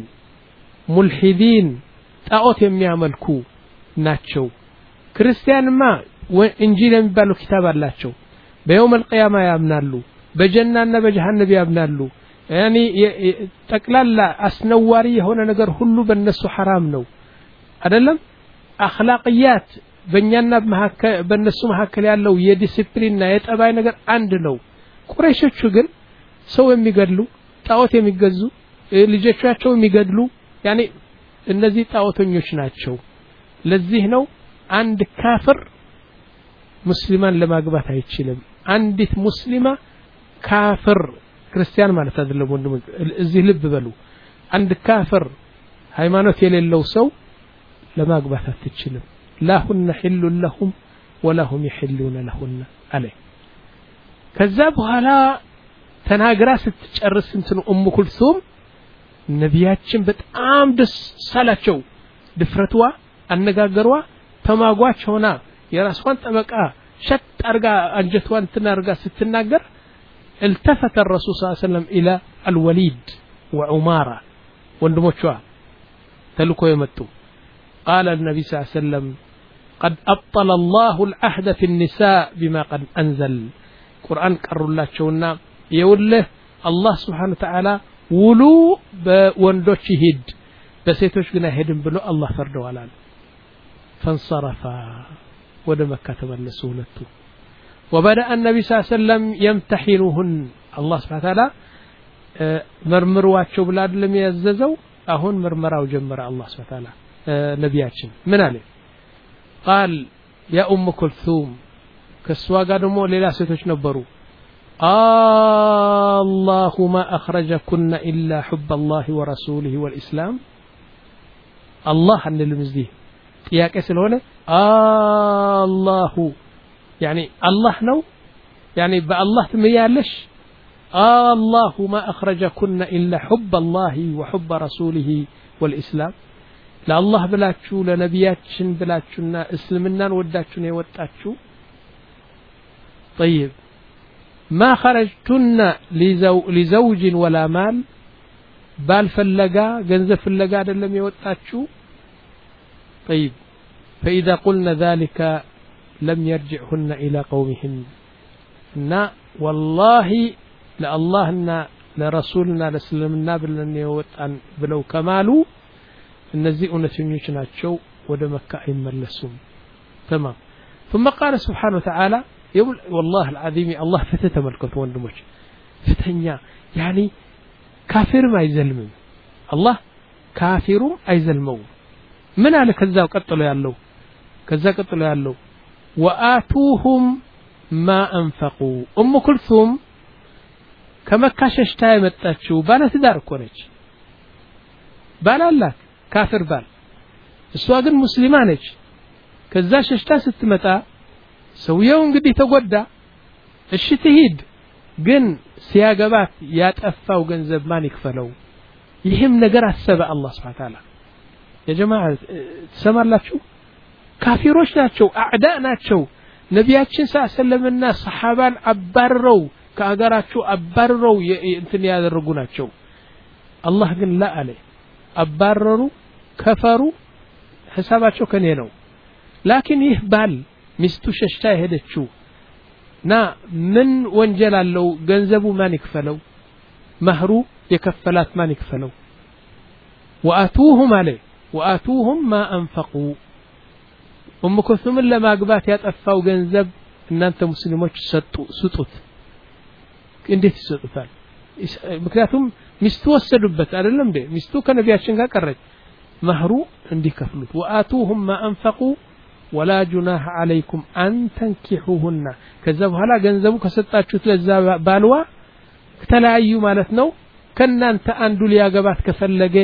ሙልሂዲን ጣዖት የሚያመልኩ ናቸው ክርስቲያንማ እንጂል የሚባለው ኪታብ አላቸው በየውም القيامه ያምናሉ በጀናና በጀሃነም ያምናሉ ያኒ ጠቅላላ አስነዋሪ የሆነ ነገር ሁሉ በእነሱ حرام ነው አይደለም አኽላቅያት በእኛና በእነሱ መካከል ያለው የዲሲፕሊንና የጠባይ ነገር አንድ ነው ቁረይሾቹ ግን ሰው የሚገድሉ ጣዖት የሚገዙ ልጆቻቸው የሚገድሉ ያኒ እነዚህ ጣዖተኞች ናቸው ለዚህ ነው አንድ ካፍር ሙስሊማን ለማግባት አይችልም አንዲት ሙስሊማ ካፍር ክርስቲያን ማለት አይደለም ወንድም እዚህ ልብ በሉ አንድ ካፍር ሃይማኖት የሌለው ሰው ለማግባት አትችልም ላሁን حل لهم ولا هم يحلون لهن عليه ከዛ በኋላ ተናግራ ስትጨርስ እንትን ኡሙ ኩልሱም ነቢያችን በጣም ደስ ሳላቸው ድፍረቷ አነጋገሯ ተማጓች ሆና የራስዋን ጠበቃ ሸጥ አርጋ አንጀቷን ተናርጋ ስትናገር التفت الرسول صلى الله عليه وسلم الى الوليد وعمارة ወንድሞቿ ተልኮ የመጡ قال النبي صلى الله عليه وسلم قد أبطل الله العهد في النساء بما قد أنزل قرآن قررلاቸውና يقوله الله سبحانه وتعالى ولو በወንዶች ይሄድ በሴቶች ግን አይሄድም ብሎ አላህ ፈርደዋል فانصرفا ወደ መካ ተመለሱ ሁለቱ وبدأ النبي صلى الله عليه وسلم يمتحنهن الله سبحانه وتعالى መርምሯቸው ብላ አይደለም ያዘዘው አሁን ምርመራው ጀመረ الله سبحانه وتعالى ነቢያችን ምን አለ قال يا ام كلثوم ከስዋ ጋር ደግሞ ሌላ ሴቶች ነበሩ الله ما أخرجكن إلا حب الله ورسوله والإسلام الله أن المزدي ጥያቄ ስለሆነ الله يعني الله ነው يعني بالله ትመያለሽ الله ما أخرجكن إلا حب الله وحب رسوله والإسلام لله ብላችሁ ለነቢያችን ብላችሁና እስልምናን ወዳችሁ ነው የወጣችሁ طيب ما خرجتن لزو لزوج ولا مال بال فلغا ገንዘብ ፍለጋ አይደለም የወጣችሁ طيب فإذا قلنا ذلك لم يرجعهن إلى قومهن نا والله لا اللهنا لرسولنا لسلمنا ብለን የወጣን ብለው ከማሉ እነዚህ እውነተኞች ናቸው ወደ መካ አይመለሱም تمام ثم قال سبحانه وتعالى يقول والله العظيم الله فتة ملكته وندمج فتنيا يعني كافر ما يزلم الله كافر أيزلمو من على كذا وقتلوا يالله كذا قتلوا يالله وآتوهم ما أنفقوا أم كلثوم كما كاششتاي متاتشو بالا تدار كونج بالا الله كافر بال السواقن مسلمانج كذا ششتا ستمتا ሰውየው እንግዲህ ተጎዳ እሺ ትሂድ ግን ሲያገባት ያጠፋው ገንዘብ ማን ይከፈለው ይሄም ነገር አሰበ አላህ Subhanahu Wa Ta'ala يا جماعه ተሰማላችሁ ካፊሮች ናቸው አዕዳ ናቸው ነቢያችን ሰለላሁና ሰሃባን አባረው ከአገራቸው አባረው እንትን ያደረጉ ናቸው አላህ ግን ላ አለ አባረሩ ከፈሩ ሐሳባቸው ከኔ ነው ላኪን ይህ ባል ሚስቱ ሸሽታ ሄደችው ና ምን ወንጀል አለው ገንዘቡ ማን ይከፈለው መህሩ የከፈላት ማን ይከፈለው واتوهم عليه واتوهم ما انفقوا ام كلثوم ለማግባት ያጠፋው ገንዘብ እናንተ ሙስሊሞች ሰጡ ስጡት እንዴት ይሰጡታል ምክንያቱም ሚስቱ ወሰዱበት አይደለም እንዴ ሚስቱ ከነቢያችን ጋር ቀረች መህሩ እንዲከፍሉት واتوهم ما انفقوا ولا جناح عليكم أن تنكحوهن كذا بحالا ገንዘቡ ከሰጣችሁት ለዛ ባልዋ ከተለያዩ ማለት ነው ከናንተ አንዱ ሊያገባት ከፈለገ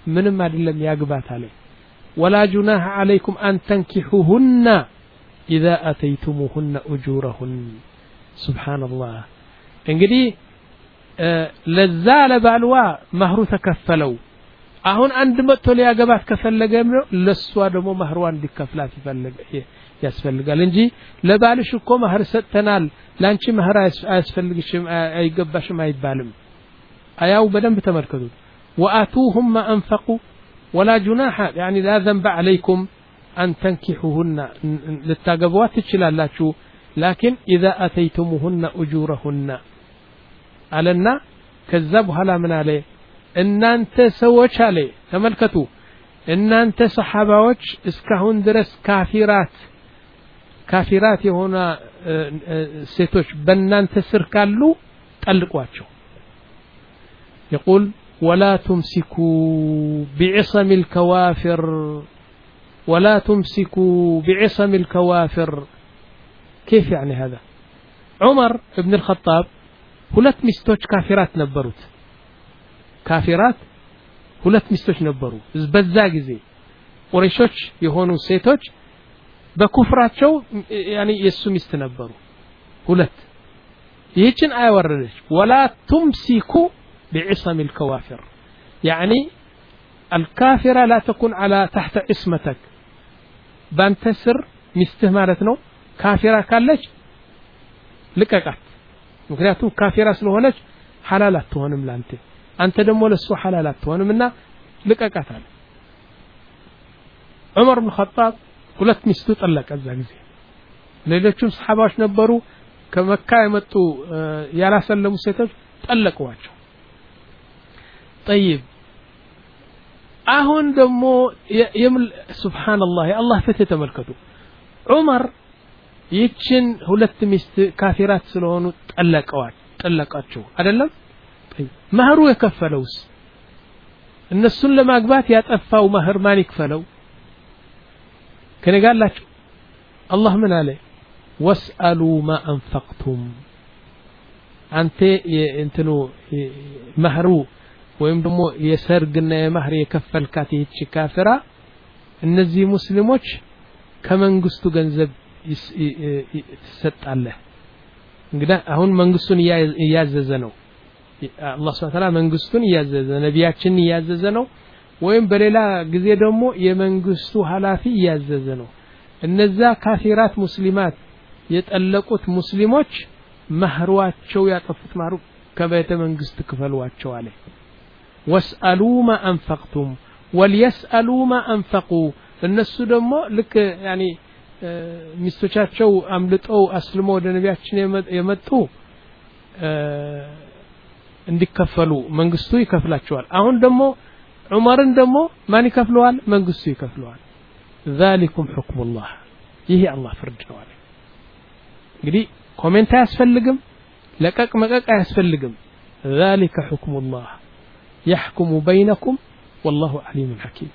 ምንም አይደለም ያግባት አለ ولا جناح عليكم أن تنكحوهن إذا أتيتموهن أجورهن سبحان الله እንግዲህ ለዛ ለባልዋ መህሩ ተከፈለው አሁን አንድ መጥቶ ሊያገባት ከፈለገም ለሷ ደግሞ መህሯን እንዲከፍላት ይፈልግ ያስፈልጋል እንጂ ለባልሽ እኮ መህር ሰጥተናል ላንቺ መህር አያስፈልግሽም አይገባሽም አይባልም አያው በደንብ ተመልከቱ وآتوهم ما أنفقوا ولا جناح يعني لا ذنب عليكم أن تنكحوهن للتاقبوات تشلالاتشو لكن إذا أتيتموهن أجورهن علنا كذبوا هلا من عليه إن أنت سوتش عليه تملكتوا إن أنت صحابوش اسكهون درس كافرات كافرات هنا ستوش بنان تسركالو تألقواتشو يقول ولا تمسكوا بعصم الكوافر ولا تمسكوا بعصم الكوافر كيف يعني هذا عمر بن الخطاب ሁለት ሚስቶች ካፊራት ነበሩት ካፊራት ሁለት ሚስቶች ነበሩ በዛ ጊዜ ቁረይሾች የሆኑ ሴቶች በኩፍራቸው يعني የሱ ሚስት ነበሩ ሁለት ይህችን አያወረደች ولا تمسكوا بعصم الكوافر يعني الكافرة لا تكون على تحت اسمتك بانتسر ሚስትህ ማለት ነው ካፊራ ካለች ልቀቃት ምክንያቱም ካፊራ ስለሆነች ሐላል አትሆንም ላንተ አንተ ደግሞ ለሱ ሐላል አትሆንምና ልቀቃት አለ ዑመር ኢብኑ ኸጣብ ሁለት ሚስቱ ጠለቀ እዛ ጊዜ ሌሎችም ሰሃባዎች ነበሩ ከመካ የመጡ ያላሰለሙ ሴቶች ጠለቀዋቸው طيب አሁን ደግሞ የምል ሱብሃንአላህ የአላህ ፍትህ ተመልከቱ ዑመር ይችን ሁለት ሚስት ካፊራት ስለሆኑ ጠለቀዋል ጠለቃቸው አይደለም መህሩ የከፈለውስ እነሱን ለማግባት ያጠፋው መህር ማን ይከፈለው ከነጋላችሁ አላህ ምን አለ ወስአሉ ማ አንፈቅቱም አንተ እንትኑ መህሩ ወይም ደግሞ የሰርግና የመህር የከፈልካት ይህች ካፊራ እነዚህ ሙስሊሞች ከመንግስቱ ገንዘብ ይሰጣል እንግዲህ አሁን መንግስቱን ያዘዘ ነው አላህ Subhanahu Ta'ala መንግስቱን ያዘዘ ነቢያችን ያዘዘ ነው ወይም በሌላ ጊዜ ደግሞ የመንግስቱ ኃላፊ ያዘዘ ነው እነዛ ካፊራት ሙስሊማት የጠለቁት ሙስሊሞች መህሯቸው ያጠፉት መህሩ ከቤተ መንግስት ክፈሏቸው አለ واسألوا ما أنفقتم وليسألوا ما أنفقوا الناس ደግሞ ልክ يعني ሚስቶቻቸው አምልጠው አስልመው ወደ ነቢያችን የመጡ እንዲከፈሉ መንግስቱ ይከፍላቸዋል አሁን ደግሞ ዑመርን ደግሞ ማን ይከፍለዋል መንግስቱ ይከፍለዋል ذلكم حكم الله ይሄ አላህ ፍርድ ነው አለ እንግዲህ ኮሜንት አያስፈልግም ለቀቅ መቀቅ አያስፈልግም ذلك حكم الله يحكم بينكم والله عليم حكيم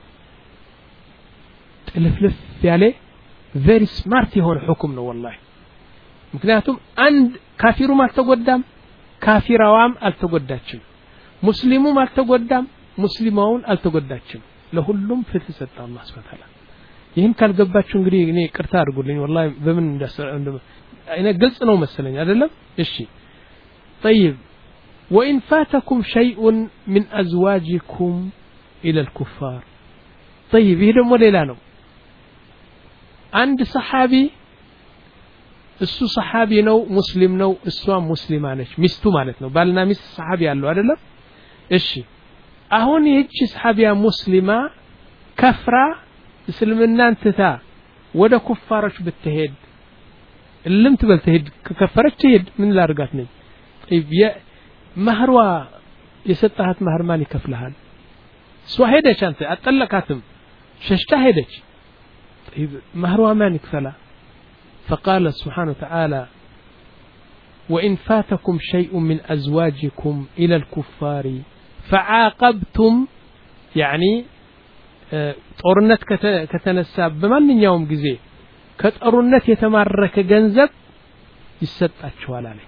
تلفلف ያለ very smart የሆነ حكم ነው والله ምክንያቱም አንድ ካፊሩም አልተጎዳም ካፊራዋም አልተጎዳችም ሙስሊሙም አልተጎዳም ሙስሊማውን አልተጎዳችም ለሁሉም ፍትህ ሰጠ አላህ Subhanahu Ta'ala ይሄን ካልገባችሁ እንግዲህ እኔ ቅርታ አድርጉልኝ والله በምን እንደሰ እኔ ግልጽ ነው መሰለኝ አይደለም እሺ طيب وإن فاتكم شيء من أزواجكم إلى الكفار طيب ይሄ ደግሞ ሌላ ነው አንድ ሰሃቢ እሱ ሰሃቢ ነው ሙስሊም ነው እሷ ሙስሊማ ነች ሚስቱ ማለት ነው ባልና ሚስት ሰሃቢ ያለው አይደለም እሺ አሁን ይህች ሰሃቢያ ሙስሊማ ከፍራ እስልምናን ትታ ወደ ኩፋሮች ብትሄድ እልም ትበል ትሄድ ከከፈረች ትሄድ ምን ላርጋት ነኝ طيب መህሯ የሰጣሃት መህር ማን ይከፍልሃል እሷ ሄደች አንተ አጠለቃትም ሸሽታ ሄደች طيب مهرها ما نكفله فقال سبحانه وتعالى وإن فاتكم شيء من أزواجكم إلى الكفار فعاقبتم يعني ጦርነት ከተነሳ በማንኛውም ጊዜ ከጦርነት የተማረከ ገንዘብ ይሰጣቸዋል አለ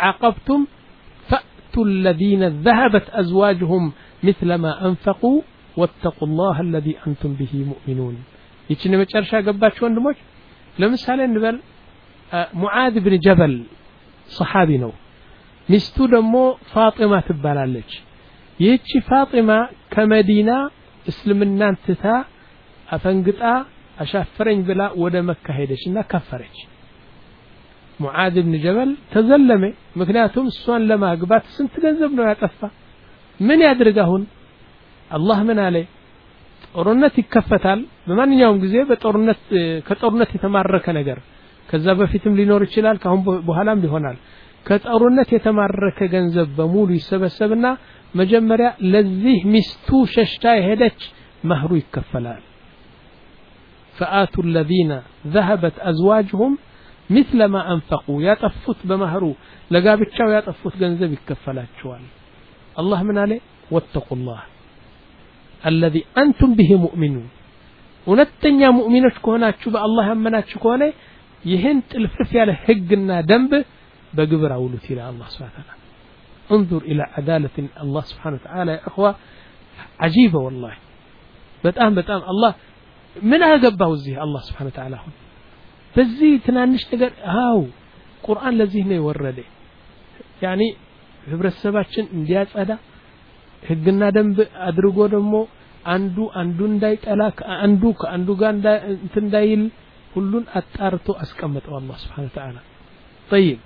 فعاقبتم فأتوا الذين ذهبت أزواجهم مثل ما أنفقوا واتقوا الله الذي أنتم به مؤمنون ይችን መጨረሻ ገባችሁ ወንድሞች ለምሳሌ እንበል ሙዓዝ ብን ጀበል ሰሃቢ ነው ሚስቱ ደግሞ ፋጢማ ትባላለች ይህች ፋጢማ ከመዲና እስልምናን ትታ አፈንግጣ አሻፈረኝ ብላ ወደ መካ ሄደችና ከፈረች ሙዓዝ ብን ጀበል ተዘለመ ምክንያቱም እሷን ለማግባት ስንት ገንዘብ ነው ያጠፋ ምን ያድርግ አሁን አላህ ምን አለ ጦርነት ይከፈታል በማንኛውም ጊዜ በጦርነት ከጦርነት የተማረከ ነገር ከዛ በፊትም ሊኖር ይችላል ካሁን በኋላም ሊሆናል ከጦርነት የተማረከ ገንዘብ በሙሉ ይሰበሰብና መጀመሪያ ለዚህ ሚስቱ ሸሽታ ሄደች መህሩ ይከፈላል فآتوا الذين ذهبت أزواجهم مثل ما أنفقوا يطفت بمهرو لقابتشاو يطفت ገንዘብ ይከፈላቸዋል الله من عليه واتقوا الله الذي أنتم به مؤمنون ونتنيا مؤمنوች ከሆናችሁ በአላህ ያመናችሁ ከሆነ ይህን ጥልፍፍ ያለ ህግና ደንብ በግብር አውሉት ይላል አላህ Subhanahu Wa Ta'ala انظر الى عداله الله سبحانه وتعالى يا اخوه عجيبه والله በጣም በጣም አላህ ምን አገባው እዚህ አላህ Subhanahu Wa Ta'ala በዚህ ትናንሽ ነገር አው ቁርአን ለዚህ ነው የወረደ ያኒ ህብረተሰባችን እንዲያጸዳ ህግና ደንብ አድርጎ ደግሞ አንዱ አንዱ እንዳይጠላ አንዱ ከአንዱ ጋር እንዳይል ሁሉን አጣርቶ አስቀመጠው አላህ Subhanahu Wa Ta'ala طيب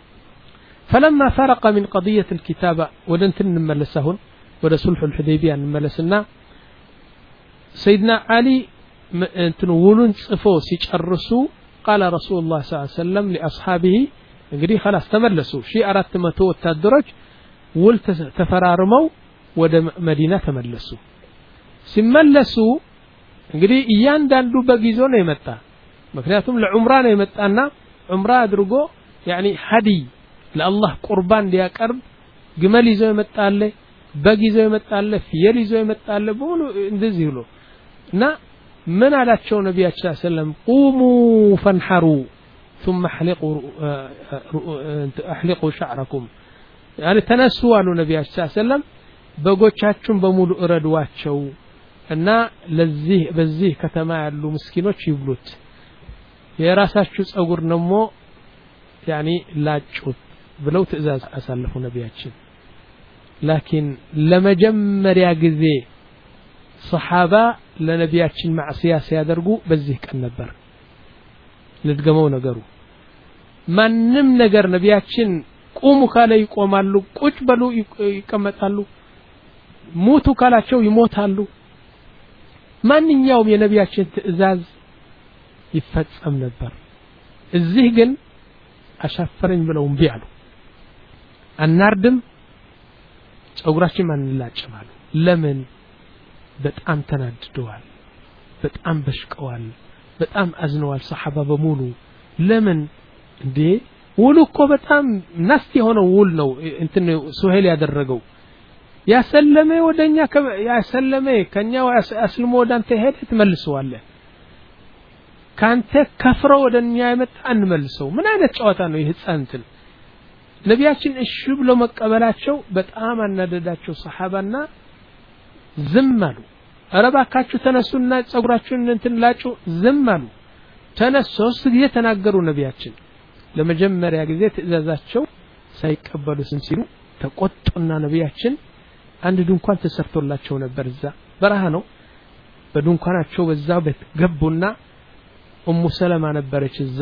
فلما فرق من قضية الكتابة ودنتن نملسهن ودا صلح الحديبية نملسنا سيدنا علي تنولون صفو سيጨርሱ قال رسول الله صلى الله عليه وسلم لأصحابه እንግዲህ خلاص ተመለሱ ሺ አራት መቶ ወታደሮች ውል ተፈራርመው ወደ መዲና ተመለሱ ሲመለሱ እንግዲህ እያንዳንዱ በጊዞ ነው የመጣ ምክንያቱም ለዑምራ ነው የመጣና ዑምራ አድርጎ يعني ሀዲ ለአላህ ቁርባን ሊያቀርብ ግመል ይዞ የመጣለ በጊዞ የመጣለ ፍየል ይዞ የመጣለ በሁሉ እንደዚህ ብሎ እና ምን አላቸው ነብያችን ሰለላሁ ዐለይሂ ወሰለም قوموا فانحروا ثم احلقوا احلقوا شعركم يعني ተነሱ አሉ ነብያችን ሰለላሁ ዐለይሂ ወሰለም በጎቻችሁን በሙሉ እረዷቸው እና ለዚህ በዚህ ከተማ ያሉ ምስኪኖች ይብሉት የራሳችሁ ጸጉር ነሞ ያኒ ላጩት ብለው ትእዛዝ አሳለፉ ነብያችን ላኪን ለመጀመሪያ ጊዜ ሱሐባ ለነብያችን ማዕሲያ ሲያደርጉ በዚህ ቀን ነበር ለድገመው ነገሩ ማንንም ነገር ነብያችን ቁሙ ካለ ይቆማሉ ቁጭ በሉ ይቀመጣሉ ሙቱ ካላቸው ይሞታሉ ማንኛውም የነብያችን ትእዛዝ ይፈጸም ነበር እዚህ ግን አሻፈረኝ ብለው እምቢ አሉ አናርድም ጸጉራችን ማንላጭም አሉ ለምን በጣም ተናድደዋል በጣም በሽቀዋል በጣም አዝነዋል ሰሃባ በሙሉ ለምን እንዴ ውሉ እኮ በጣም ናስቲ ሆነው ውል ነው እንትን ሱሄል ያደረገው ያሰለመ ወደኛ ያሰለመ ከኛው አስልሞ ወዳንተ ሄደ ተመልሰዋል ካንተ ከፍሮ ወደኛ የመጣ አንመልሰው ምን አይነት ጨዋታ ነው ይህ ጻንትን ነብያችን እሺ ብሎ መቀበላቸው በጣም አናደዳቸው ሰሃባና ዝም አሉ አረባካችሁ ተነሱና ጸጉራችሁን እንትን ላጩ ዝም አሉ ተነሱስ ጊዜ ተናገሩ ነብያችን ለመጀመሪያ ጊዜ ትእዛዛቸው ሳይቀበሉ ሲሉ ተቆጡና ነብያችን አንድ ድንኳን ተሰርቶላቸው ነበር እዛ በረሃ ነው በድንኳናቸው በዛው ቤት ገቡና ኡሙ ሰለማ ነበረች እዛ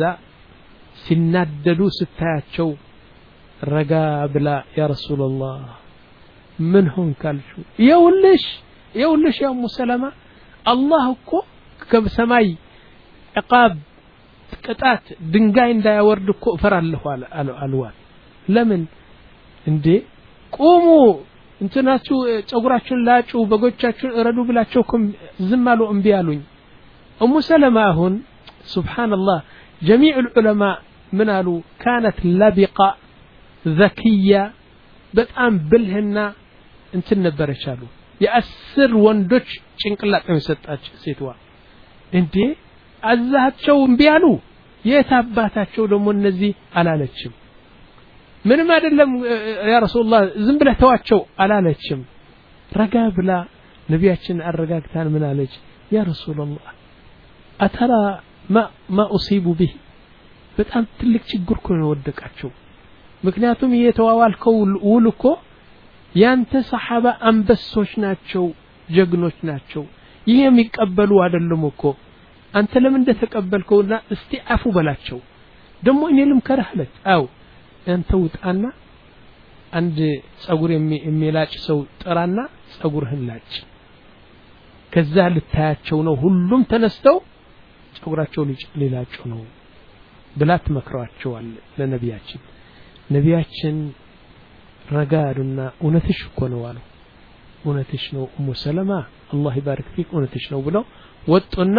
ሲናደዱ ስታያቸው ረጋ ብላ ያ ረሱላህ ምን ሆን ካልሹ ይውልሽ ይውልሽ ያ ኡሙ ሰለማ አላህ እኮ ከሰማይ ዕቃብ ቅጣት ድንጋይ እንዳያወርድ እኮ ፈራለሁ አልዋል ለምን እንዴ ቁሙ እንትናችሁ ጸጉራችሁን ላጩ በጎቻችሁን እረዱ ብላችሁም ዝም አሉ እምቢ አሉኝ ኡሙ ሰለማ አሁን سبحان الله جميع العلماء من قالوا كانت لبقة ذكية በጣም ብልህና እንትን ነበረች አሉ የአስር ወንዶች ጭንቅላት ነው የሰጣች ሴትዋ እንዴ አዛቸው እምቢ አሉ የታባታቸው ደግሞ እነዚህ አላለችም ምንም አይደለም ያ ረሱላህ ዝም ብለህ ተዋቸው አላለችም ረጋ ብላ ነቢያችን አረጋግታን ምን አለች ያ ረሱላህ አተራ ማ ማ ኡሲቡ ቢሂ በጣም ትልቅ ችግር እኮ ነው ወደቃቸው ምክንያቱም የተዋዋልከው ውል እኮ ያንተ ሰሃባ አንበሶች ናቸው ጀግኖች ናቸው ይሄ የሚቀበሉ አይደለም እኮ አንተ ለምን እንደተቀበልከውና እስቲ አፉ በላቸው ደሞ እኔ ልምከርህ አው አንተ ውጣና አንድ ጸጉር የሚላጭ ሰው ጥራና ጸጉርህን ላጭ ከዛ ልታያቸው ነው ሁሉም ተነስተው ጸጉራቸው ሊላጩ ነው ብላት መክሯቸዋል ለነቢያችን ነቢያችን ረጋዱና እውነትሽ እኮ ነው አሉ እውነትሽ ነው ኡሙ ሰለማ አላህ ይባርክ ፊክ እውነትሽ ነው ብለው ወጡና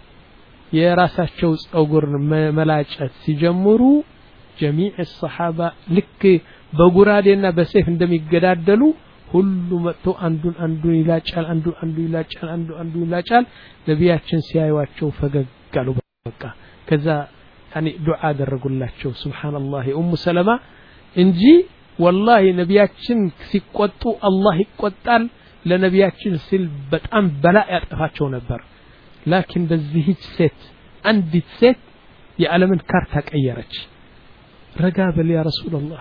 የራሳቸው ጸጉር መላጨት ሲጀምሩ جميع الصحابه لك በጉራዴና በሰይፍ እንደሚገዳደሉ ሁሉ መጥቶ አንዱን አንዱን ይላጫል አንዱ አንዱ ይላጫል አንዱ አንዱ ይላጫል ነቢያችን ሲያዩዋቸው ፈገግጋሉ በቃ ከዛ يعني ዱዓ አደረጉላቸው ሱብሃንአላህ ኡሙ ሰለማ እንጂ والله ነቢያችን ሲቆጡ አላህ ይቆጣል ለነቢያችን ሲል በጣም በላ ያጠፋቸው ነበር لكن በዚህች ሴት አንዲት ሴት የዓለምን ካርታ ቀየረች ረጋ በል ያ ረሱላህ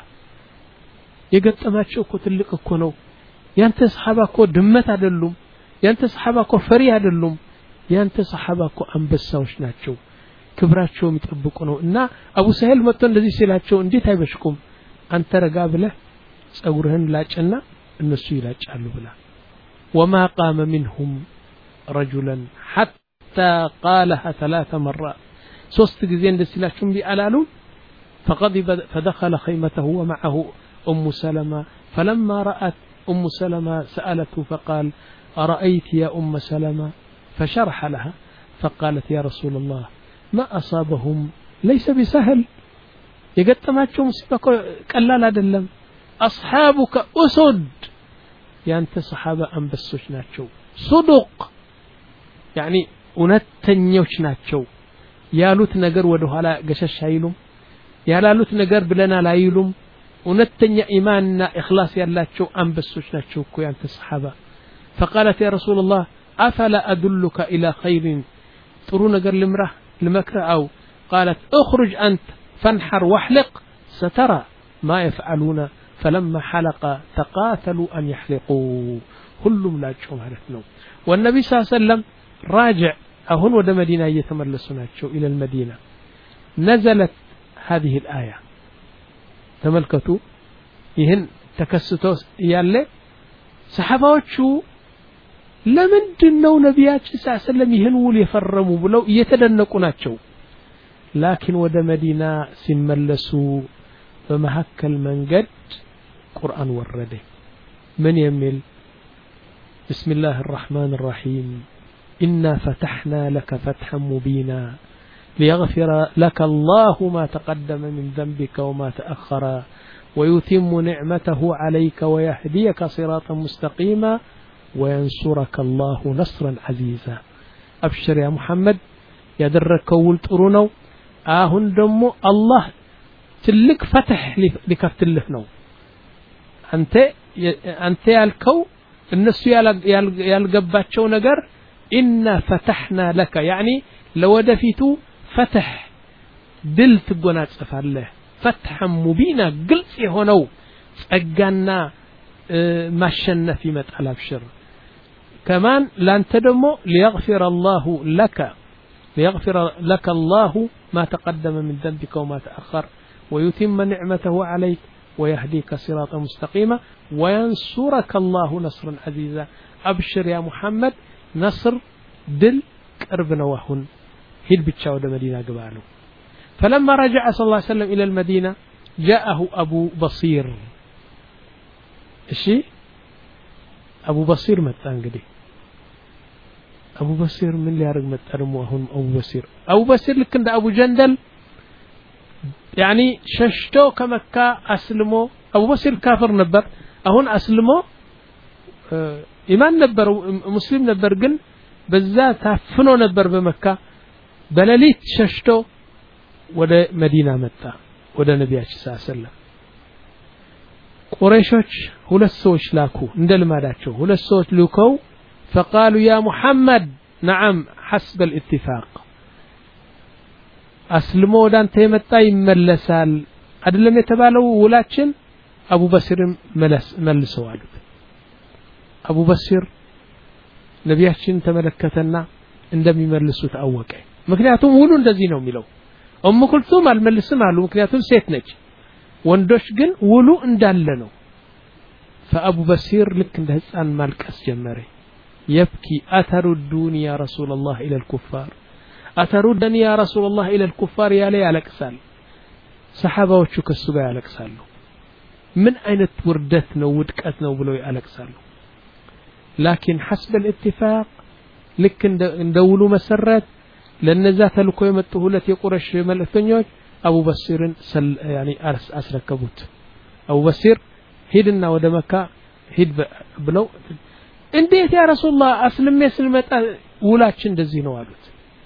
የገጠማቸው እኮ ትልቅ እኮ ነው ያንተ ሰሃባ እኮ ድመት አይደሉም ያንተ ሰሃባ እኮ ፈሪ አይደሉም ያንተ ሰሃባ እኮ አንበሳዎች ናቸው ክብራቸው የሚጠብቁ ነው እና አቡ ሰሄል መጥቶ እንደዚህ ሲላቸው እንዴት አይበሽኩም አንተ ረጋ ብለህ ጸጉርህን ላጭና እነሱ ይላጫሉ ብላ وما قام منهم رجلا حتى قالها ثلاث مرات ሶስት ጊዜ እንደሲላችሁ ቢአላሉ فغضب فدخل خيمته ومعه أم سلمة فلما رأت أم سلمة سألته فقال أرأيت يا أم سلمة فشرح لها فقالت يا رسول الله ما أصابهم ليس بسهل يقتماتهم سبك قلال أدلم أصحابك أسد يعني صحابة أنبسوش ناتشو صدق يعني ونتنيوش ناتشو يالوت نقر ودوها لا قشش هايلهم ያላሉት ነገር ብለና ላይሉም ونتني إيماننا إخلاص يالاتشو أنبسوش ناتشوكو يعني الصحابة فقالت يا رسول الله أفلا أدلك إلى خير ترون قال لمره المكره أو قالت اخرج أنت فانحر واحلق سترى ما يفعلون فلما حلق تقاتلوا أن يحلقوا كلهم لا تشوم هرتنو والنبي صلى الله عليه وسلم راجع أهون ود مدينة يتملسوناتشو إلى المدينة نزلت هذه الآية تملكتوا يهن تكستوا يالله صحاباتشو ለምንድነው ነብያችን ሰለላሁ ዐለይሂ ወሰለም ይሄን ውል የፈረሙ ብለው እየተደነቁ ናቸው ላኪን ወደ መዲና ሲመለሱ በመሐከል መንገድ ቁርአን ወረደ ምን የሚል بسم الرحمن الرحيم إنا فتحنا لك فتحا مبينا ليغفر لك الله ما تقدم من ذنبك وما تأخر ويتم نعمته عليك ويهديك صراطا مستقيما وينصرك الله نصرا عزيزا أبشر يا محمد يدرك ول طرونو አሁን ደሞ አላህ ትልቅ ፈትህ ሊከፍትልህ ነው አንተ አንተ ያልከው እነሱ ያልገባቸው ነገር ኢና ፈተህና ለካ يعني ለወደፊቱ ፈትህ ድል ትጎናጸፋለህ ፈትሐ ሙቢና ግልጽ የሆነው ጸጋና ማሸነፍ ይመጣል አብሽር كمان لانت دمو ليغفر الله لك ليغفر لك الله ما تقدم من ذنبك وما تأخر ويتم نعمته عليك ويهديك صراطا مستقيما وينصرك الله نصرا عزيزا أبشر يا محمد نصر دل قربنا وهن هيد بتشاو ده مدينة قباله فلما رجع صلى الله عليه وسلم إلى المدينة جاءه أبو بصير الشيء أبو بصير متان قدي أبو بصير من اللي يارق متأرمو أهون أبو بصير أبو بصير لك عند أبو جندل يعني ششتو كمكة أسلمو أبو بصير كافر نبر أهون أسلمو اه إيمان نبر مسلم نبر قن بالذات هفنو نبر بمكة بلاليت ششتو ودا مدينة متى ودا نبي صلى الله عليه وسلم ቁረይሾች ሁለት ሰዎች ላኩ እንደልማዳቸው ሁለት ሰዎች ልከው فقالوا يا محمد نعم حسب الاتفاق أسلموا ودان تيمتا يملسال أدلم يتبالو ولاتشن أبو بصير ملس ملسوا عليه أبو بصير نبياتشن تملكتنا عندما يملسوا تأوكي مكنياتهم ولو እንደዚህ ነው የሚለው ኡም ኩልቱም አልመልስም አሉ ምክንያቱም ሴት ነች ወንዶች ግን ውሉ እንዳለ ነው فأبو بصير لك እንደ ህፃን ማልቀስ ጀመረ يبكي أتردوني يا رسول الله إلى الكفار أتردني يا رسول الله إلى الكفار يا لي يلقسال صحاباዎቹ ከሱ ጋር ያለቅሳሉ ምን አይነት ውርደት ነው ውድቀት ነው ብለው ያለቅሳሉ لكن حسب الاتفاق لك እንደ ውሉ መሰረት ለነዛ ተልኮ የመጡ ሁለት የቁረሽ መልእክተኞች አቡ በሲርን ያኒ አርስ አስረከቡት አቡ በሲር ሄድና ወደ መካ ሄድ ብለው እንዴት ያ ረሱላህ አስልሜ ስልመጣ ውላችን እንደዚህ ነው አሉት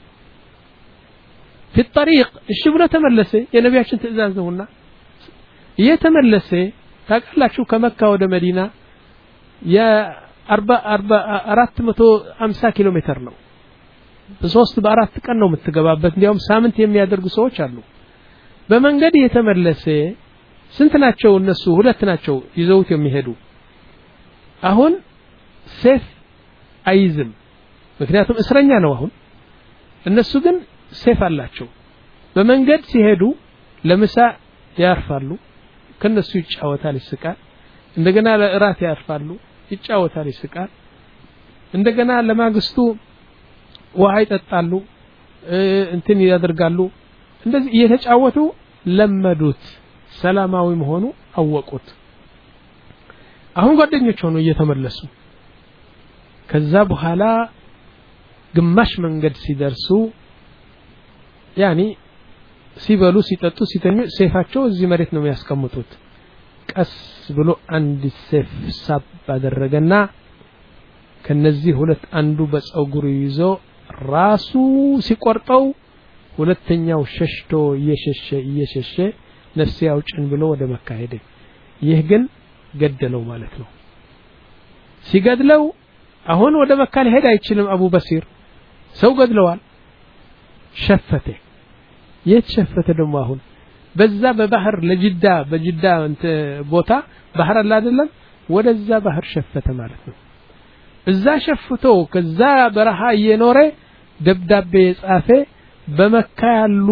في الطريق እሺ ብሎ ተመለሰ የነቢያችን ትእዛዝ ነውና እየተመለሰ ታውቃላችሁ ከመካ ወደ መዲና ያ አራት መቶ ሃምሳ ኪሎ ሜትር ነው በሶስት በአራት ቀን ነው የምትገባበት እንዲያውም ሳምንት የሚያደርጉ ሰዎች አሉ በመንገድ እየተመለሰ ስንት ናቸው እነሱ ሁለት ናቸው ይዘውት የሚሄዱ አሁን ሴፍ አይዝም ምክንያቱም እስረኛ ነው አሁን እነሱ ግን ሴፍ አላቸው በመንገድ ሲሄዱ ለምሳ ያርፋሉ ከነሱ ይጫወታል ይስቃል እንደገና ለእራት ያርፋሉ ይጫወታል ይስቃል እንደገና ለማግስቱ ውሃ ይጠጣሉ እንትን ያደርጋሉ እንደዚህ እየተጫወቱ ለመዱት ሰላማዊ መሆኑ አወቁት አሁን ጓደኞች ሆነው እየተመለሱ ከዛ በኋላ ግማሽ መንገድ ሲደርሱ ያኒ ሲበሉ ሲጠጡ ሲተኙ ሴፋቸው እዚህ መሬት ነው የሚያስቀምጡት ቀስ ብሎ አንድ ሴፍ ሳብ አደረገና ከነዚህ ሁለት አንዱ በፀጉሩ ይዞ ራሱ ሲቆርጠው ሁለተኛው ሸሽቶ እየሸሸ እየሸሸ ነፍስ ያውጭን ብሎ ወደ መካ ሄደ ይህ ግን ገደለው ማለት ነው ሲገድለው አሁን ወደ መካ ሊሄድ አይችልም አቡ በሲር ሰው ገድለዋል ሸፈተ የተሸፈተ ደሞ አሁን በዛ በባህር ለጅዳ በጅዳ እንተ ቦታ ባህር አለ አይደለም ወደዛ ባህር ሸፈተ ማለት ነው እዛ ሸፍቶ ከዛ በረሃ እየኖረ ደብዳቤ የጻፈ በመካ ያሉ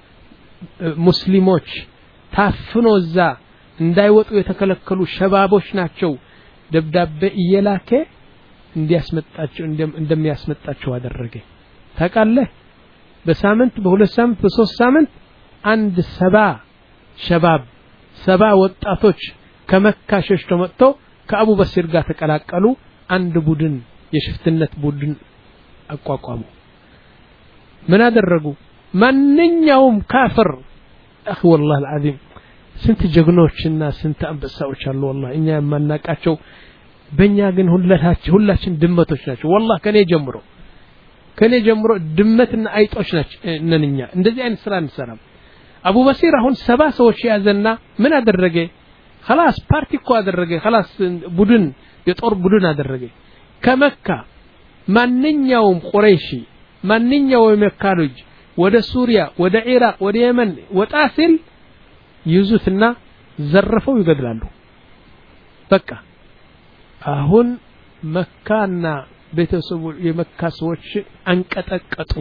ሙስሊሞች ታፍኖ እዛ እንዳይወጡ የተከለከሉ ሸባቦች ናቸው ደብዳቤ እየላከ እንዲያስመጣቸው እንደሚያስመጣቸው አደረገ ታውቃለህ በሳምንት በሁለት ሳምንት በሶስት ሳምንት አንድ ሰባ ሸባብ ሰባ ወጣቶች ከመካ ሸሽተው መጥተው ከአቡ በሲር ጋር ተቀላቀሉ አንድ ቡድን የሽፍትነት ቡድን አቋቋሙ ምን አደረጉ ማንኛውም ካፍር اخي والله العظيم ስንት ጀግኖችና ስንት አንበሳዎች አሉ والله እኛ የማናቃቸው በእኛ ግን ሁላችን ሁላችን ድመቶች ናቸው والله ከኔ ጀምሮ ከኔ ጀምሮ ድመትና አይጦች ናቸው ነንኛ እንደዚህ አይነት ስራ እንሰራም አቡ በሲር አሁን ሰባ ሰዎች ያዘና ምን አደረገ خلاص ፓርቲ እኮ አደረገ خلاص ቡድን የጦር ቡድን አደረገ ከመካ ማንኛውም ቁረይሺ ማንኛውም የመካ ልጅ ወደ ሱሪያ ወደ ኢራቅ ወደ የመን ወጣሲል ይዙትና ዘርፈው ይገድላሉ በቃ አሁን መካና ቤተሰቡ የመካ ሰዎች አንቀጠቀጡ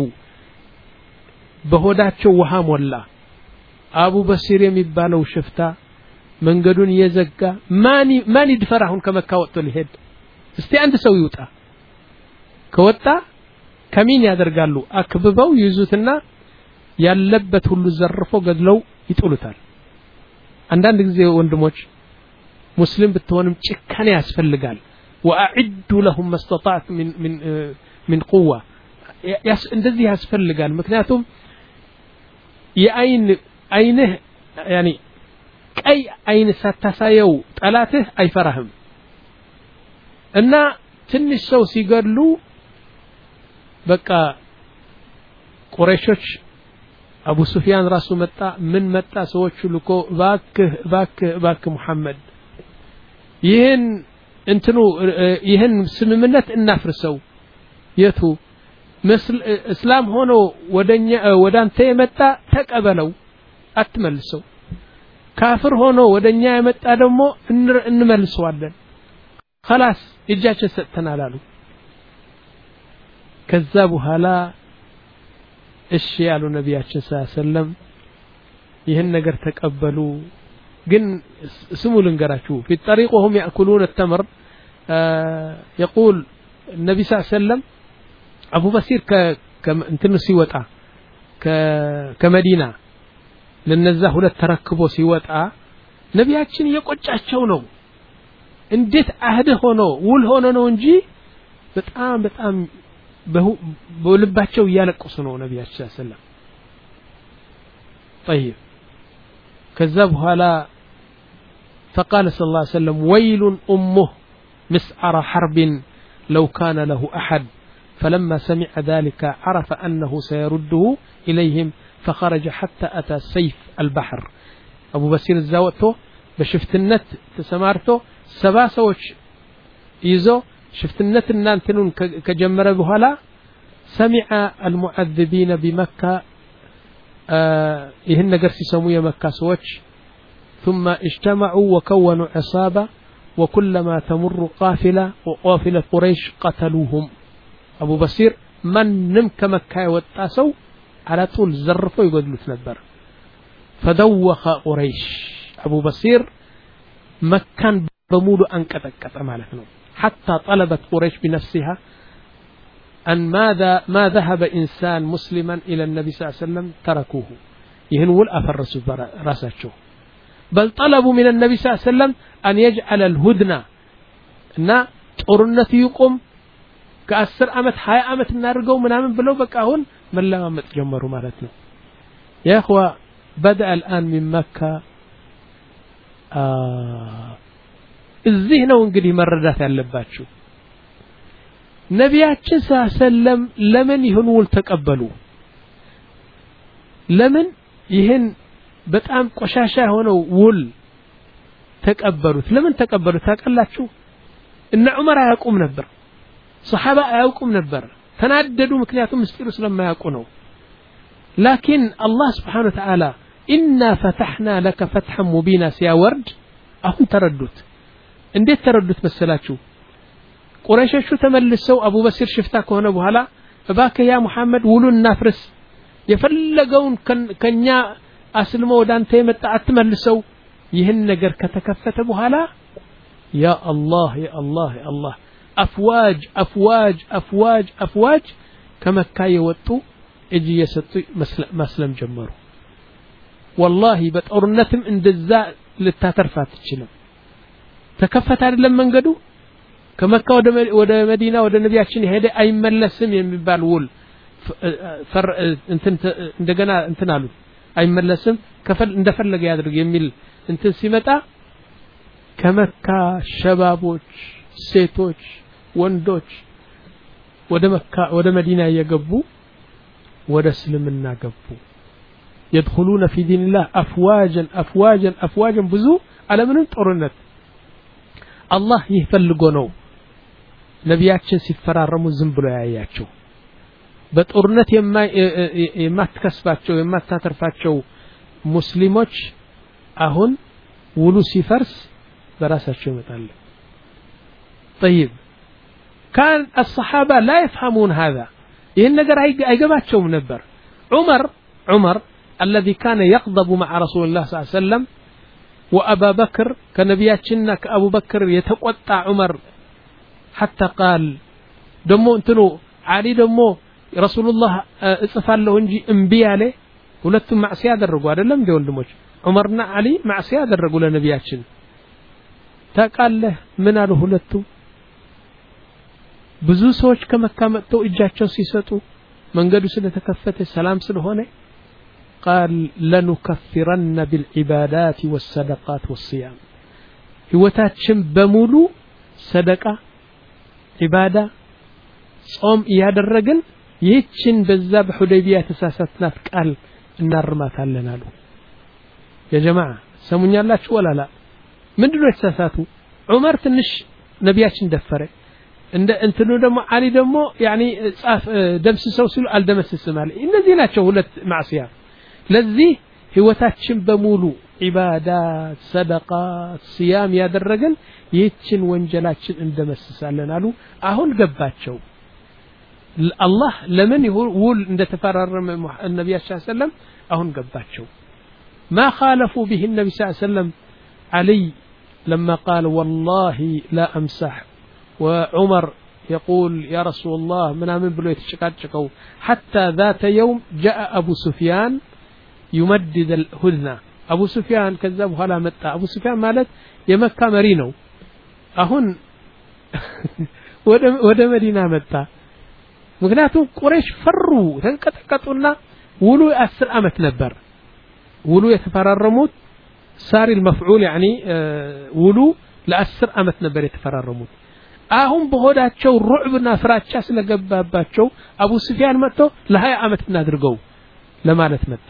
በሆዳቸው ውሃ ሞላ አቡ በሲር የሚባለው ሽፍታ መንገዱን የዘጋ ማን ማን ይድፈር አሁን ከመካ ወጥቶ ሊሄድ እስቲ አንድ ሰው ይውጣ ከወጣ ከሚን ያደርጋሉ አክብበው ይዙትና ያለበት ሁሉ ዘርፎ ገድለው ይጥሉታል አንዳንድ ጊዜ ወንድሞች ሙስሊም ብትሆንም ጭካኔ ያስፈልጋል واعدوا لهم ما استطعت من من من قوه እንደዚህ ያስፈልጋል ምክንያቱም የአይን አይንህ يعني ቀይ አይን ሳታሳየው ጠላትህ አይፈራህም እና ትንሽ ሰው ሲገድሉ በቃ ቁረይሾች አቡ ሱፊያን ራሱ መጣ ምን መጣ ሰዎቹ ልኮ ባክህ ባክህ ባክህ መሐመድ ይህን እንትኑ ይሄን ስምምነት እናፍርሰው የቱ እስላም ሆኖ ወደኛ ወዳንተ የመጣ ተቀበለው አትመልሰው ካፍር ሆኖ ወደኛ የመጣ ደግሞ እንመልሰዋለን خلاص እጃችን ሰጥተናል አሉ ከዛ በኋላ እሺ ያሉ ነብያችን ሰለላሁ ዐለይሂ ወሰለም ይሄን ነገር ተቀበሉ ግን ስሙ ልንገራችሁ في الطريق وهم يأكلون التمر يقول النبي صلى الله عليه وسلم أبو بصير ك እንትን ሲወጣ ከመዲና ለነዛ ሁለት ተረክቦ ሲወጣ ነብያችን እየቆጫቸው ነው እንዴት አህደ ሆኖ ውል ሆኖ ነው እንጂ በጣም በጣም በልባቸው እያለቀሱ ነው ነብያችን ሰለላሁ ዐለይሂ ወሰለም طيب ከዛ በኋላ فقال صلى الله عليه وسلم ويل أمه مسعر حرب لو كان له أحد فلما سمع ذلك عرف أنه سيرده إليهم فخرج حتى أتى سيف البحر أبو بصير الزاوته بشفت النت تسمارته سبا سوش يزو شفت النت النانتنون كجمر بهلا سمع المعذبين بمكة آه يهن نقرسي سموية مكة سوش ثم اجتمعوا وكونوا عصابة وكلما تمر قافلة وقافلة قريش قتلوهم أبو بصير من نم كمكة والتاسو على طول زرفوا يقدلوا تنبر فدوخ قريش أبو بصير مكان بمولو أنكتكت أمالتنا حتى طلبت قريش بنفسها أن ماذا ما ذهب إنسان مسلما إلى النبي صلى الله عليه وسلم تركوه يهنول أفرسوا راساتشو بل طلبوا من النبي صلى الله عليه وسلم أن يجعل الهدنة أن طرنة يقوم كأسر أمت حياة أمت نارجو من أمن بلو بكاهون من لا أمت جمروا مالتنا يا أخوة بدأ الآن من مكة آه الذهن وانقدي مردات اللباتشو نبياتنا صلى الله عليه وسلم لمن يهنول تقبلوا لمن يهن በጣም ቆሻሻ ሆነው ውል ተቀበሉት ለምን ተቀበሉት ታውቃላችሁ እነ ዑመር አያውቁም ነበር ሱሐባ አያውቁም ነበር ተናደዱ ምክንያቱም ምስጢሩ ስለማያውቁ ነው لكن الله سبحانه وتعالى إنا فتحنا لك فتحا مبينا سيورد አሁን ተረዱት እንዴት ተረዱት መሰላችሁ ቁረይሾቹ ተመልሰው አቡ በሲር ሽፍታ ከሆነ በኋላ እባክህ ያ መሐመድ ውሉን እናፍርስ የፈለገውን ከኛ أسلم ودان تيمت أتملسو يهن نجر كتكفت بهلا يا الله يا الله يا الله أفواج أفواج أفواج أفواج كما كاي وتو إجي يستو مسلم جمرو والله بتأرنتم عند الزاء للتاترفات تشلم تكفت على لما نجدو كما كا ودا مدينة ودا النبي عشان هذا أي ملسم ينبال وول فر انت انت جنا انت نالو أي ملسم كفل اندفلق يادرق يميل انت سيمتا كمكة شبابوش سيتوش وندوش ودا مكة ودا مدينة يقبو ودا سلمنا قبو يدخلون في دين الله أفواجا أفواجا أفواجا بزو على من انتظرنت الله يفلقونه نبياتشن سيفرارمو زنبلو ياياتشو በጦርነት የማትከስባቸው የማታተርፋቸው ሙስሊሞች አሁን ውሉ ሲፈርስ በራሳቸው ይመጣሉ طيب كان الصحابه لا يفهمون هذا ይሄን ነገር አይገባቸውም ነበር ዑመር ዑመር الذي كان يغضب مع رسول الله صلى الله عليه وسلم وابا بكر كنبياتنا كابو بكر يتقطع عمر حتى قال دمو انتو علي دمو رسول الله اصفال له እንጂ እምቢ ያለ ሁለቱም ማዕሲያ ያደረጉ አይደለም እንደ ወንድሞች ዑመርና አሊ ማዕሲያ ያደረጉ ለነብያችን ታቃለህ ምን አሉ ሁለቱ ብዙ ሰዎች ከመካ መጥተው እጃቸው ሲሰጡ መንገዱ ስለተከፈተ ሰላም ስለሆነ قال لنكفرن بالعبادات والصدقات والصيام ህይወታችን በሙሉ ሰደቃ ኢባዳ ጾም ያደረግን ይህችን በዛ በሁደይቢያ ተሳሳትናት ቃል እናርማታለን አሉ ያ ጀማዓ ሰሙኛላችሁ ወላላ ምንድነው ተሳሳቱ ዑመር ትንሽ ነቢያችን ደፈረ እንደ እንትኑ ደግሞ አሊ ደግሞ ያኒ ጻፍ ደምስሰው ሲሉ አልደመስስም አለ እነዚህ ናቸው ሁለት ማዕሲያ ለዚህ ህይወታችን በሙሉ ኢባዳት ሰደቃት ሲያም ያደረገን ይህችን ወንጀላችን እንደመስሳለን አሉ አሁን ገባቸው አላህ ለምን ይውል እንደተፈራረመ ነብያችን ሰለም አሁን ገባቸው ما خالفوا به النبي صلى الله عليه وسلم علي لما قال والله لا أمسح وعمر يقول يا رسول الله من أمن بلو يتشكاتشكو حتى ذات يوم جاء أبو سفيان يمدد الهدنة أبو سفيان كذب هلا متى أبو سفيان مالت يمكى مرينو أهون ወደ መዲና መጣ ምክንያቱም ቁረይሽ ፈሩ ተንቀጠቀጡና ውሉ አስር አመት ነበር ውሉ የተፈራረሙት ሳሪ المفعول يعني ውሉ ለአስር አመት ነበር የተፈራረሙት አሁን በሆዳቸው ሩዕብና ፍራቻ ስለገባባቸው አቡ ሱፊያን መጥቶ ለ20 አመት እናድርገው ለማለት መጣ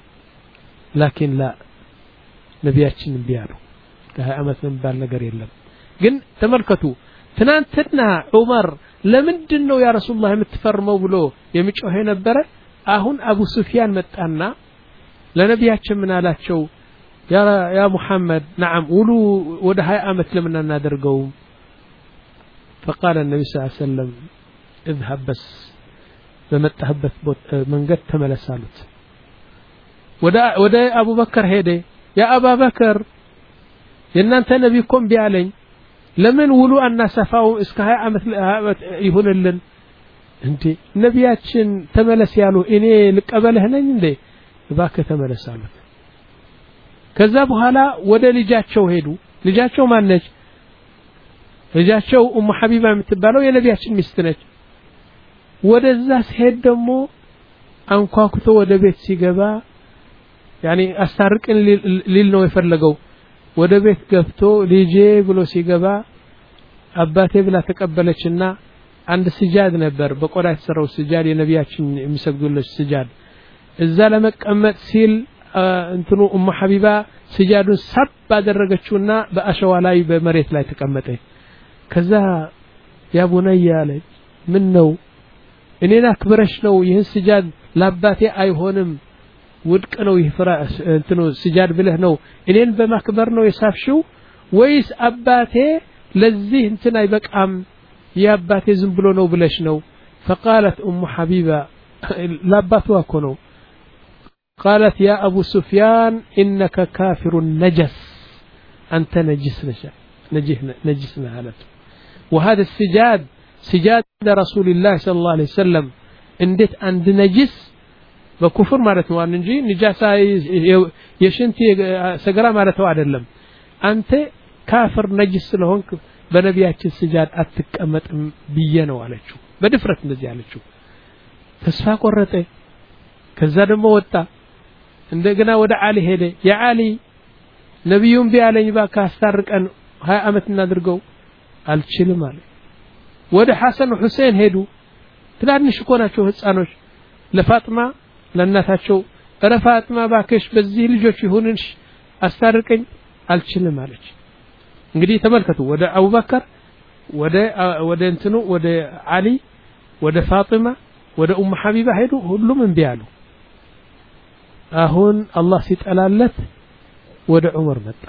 ላኪን ላ ነቢያችን ቢያሉ ለ20 አመት የሚባል ነገር የለም ግን ተመልከቱ ትናንትና ዑመር ለምንድነው ያ ረሱላህ የምትፈርመው ብሎ የሚጮህ ነበር አሁን አቡ ሱፊያን መጣና ለነቢያችን ምን አላቸው ያ ያ ሙሐመድ نعم ውሉ ወደ ሃያ አመት ለምን እናደርገው فقال النبي صلى الله عليه وسلم اذهب بس በመጣህበት መንገድ ተመለሳሉት ወደ ወደ አቡበከር ሄደ ያ አቡበከር የናንተ ነብይ ኮም ቢያለኝ ለምን ውሉ አናሰፋው እስከ ሃያ አመት ይሁንልን እንዴ ነቢያችን ተመለስ ያሉ እኔ ልቀበልህ ነኝ እንዴ እባክህ ተመለሳሉት ከዛ በኋላ ወደ ልጃቸው ሄዱ ልጃቸው ማን ነች ልጃቸው ኡሙ ሐቢባ የምትባለው የነቢያችን ሚስት ነች ወደዛ ሲሄድ ደግሞ አንኳኩቶ ወደ ቤት ሲገባ ያኒ አስታርቅን ሊል ነው የፈለገው ወደ ቤት ገብቶ ልጄ ብሎ ሲገባ አባቴ ብላ ተቀበለችና አንድ ስጃድ ነበር በቆዳ የተሰራው ስጃድ የነቢያችን የሚሰግዱለት ስጃድ እዛ ለመቀመጥ ሲል እንትኑ ኡሙ ሐቢባ ስጃዱን ሰብ አደረገችውና በአሸዋ ላይ በመሬት ላይ ተቀመጠ ከዛ ያ ቡነያ አለች ምን ነው እኔና ክብረሽ ነው ይህን ስጃድ ለአባቴ አይሆንም ውድቅ ነው ይፍራ እንትኑ ስጃድ ብለህ ነው እኔን በማክበር ነው የሳፍሽው ወይስ አባቴ ለዚህ እንትን አይበቃም ያባቴ ዝም ብሎ ነው ብለሽ ነው فقالت ام حبيبه لاباتوا እኮ ነው قالت يا ابو سفيان انك كافر نجس انت نجس نجسنا نجسنا قالت وهذا السجاد سجاد رسول الله صلى الله عليه وسلم اندت عند نجس በኩፍር ማለት ነው እንጂ ንጃሳ የሽንት ሰገራ ማለት አይደለም አንተ ካፍር ነጅስ ስለሆንክ በነቢያችን ስጃድ አትቀመጥም ብዬ ነው አለችው በድፍረት እንደዚህ አለችው ተስፋ ቆረጠ ከዛ ደግሞ ወጣ እንደገና ወደ አሊ ሄደ ያ አሊ ነብዩም ቢያለኝ ባካ አስታርቀን ሃያ አመት እናድርገው አልችልም አለ ወደ ሐሰን ሁሴን ሄዱ ትላንሽ እኮ ናቸው ህፃኖች ለፋጥማ ለናታቸው ረፋጥማ ባከሽ በዚህ ልጆች ይሁንሽ አስታርቀኝ አልችልም አለች እንግዲህ ተመልከቱ ወደ አቡበከር ወደ ወደ እንትኑ ወደ አሊ ወደ ፋጥማ ወደ ኡም ሐቢባ ሄዱ ሁሉም እንቢ አሉ አሁን አላህ ሲጠላለት ወደ ዑመር መጣ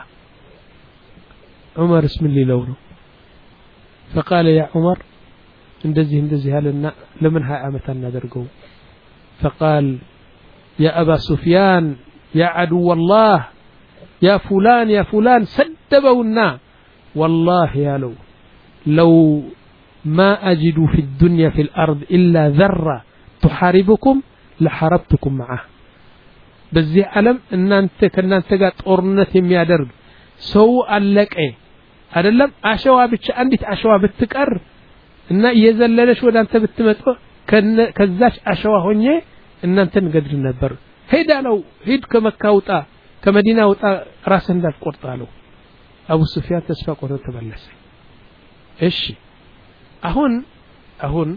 ዑመር اسم ሊለው ነው فقال يا عمر እንደዚህ እንደዚህ ያለና ለምን ሃያ አመት እናደርገው فقال يا أبا سفيان يا عدو الله يا فلان يا فلان سدبونا والله يا لو لو ما أجد في الدنيا في الأرض إلا ذرة تحاربكم لحاربتكم معه بزي علم ان انت كنا انت قاعد طورنت የሚያደርግ ሰው አለቀ አይደለም አሸዋ ብቻ አንዲት አሸዋ ብትቀር እና እየዘለለሽ ወደ አንተ ብትመጣ ከዛች አሸዋ ሆኜ እናንተን ገድል ነበር ሄዳ ነው ሂድ ከመካ ውጣ ከመዲና ውጣ ራስህን እንዳትቆርጣለው አቡ ሱፊያን ተስፋ ቆርጦ ተመለሰ እሺ አሁን አሁን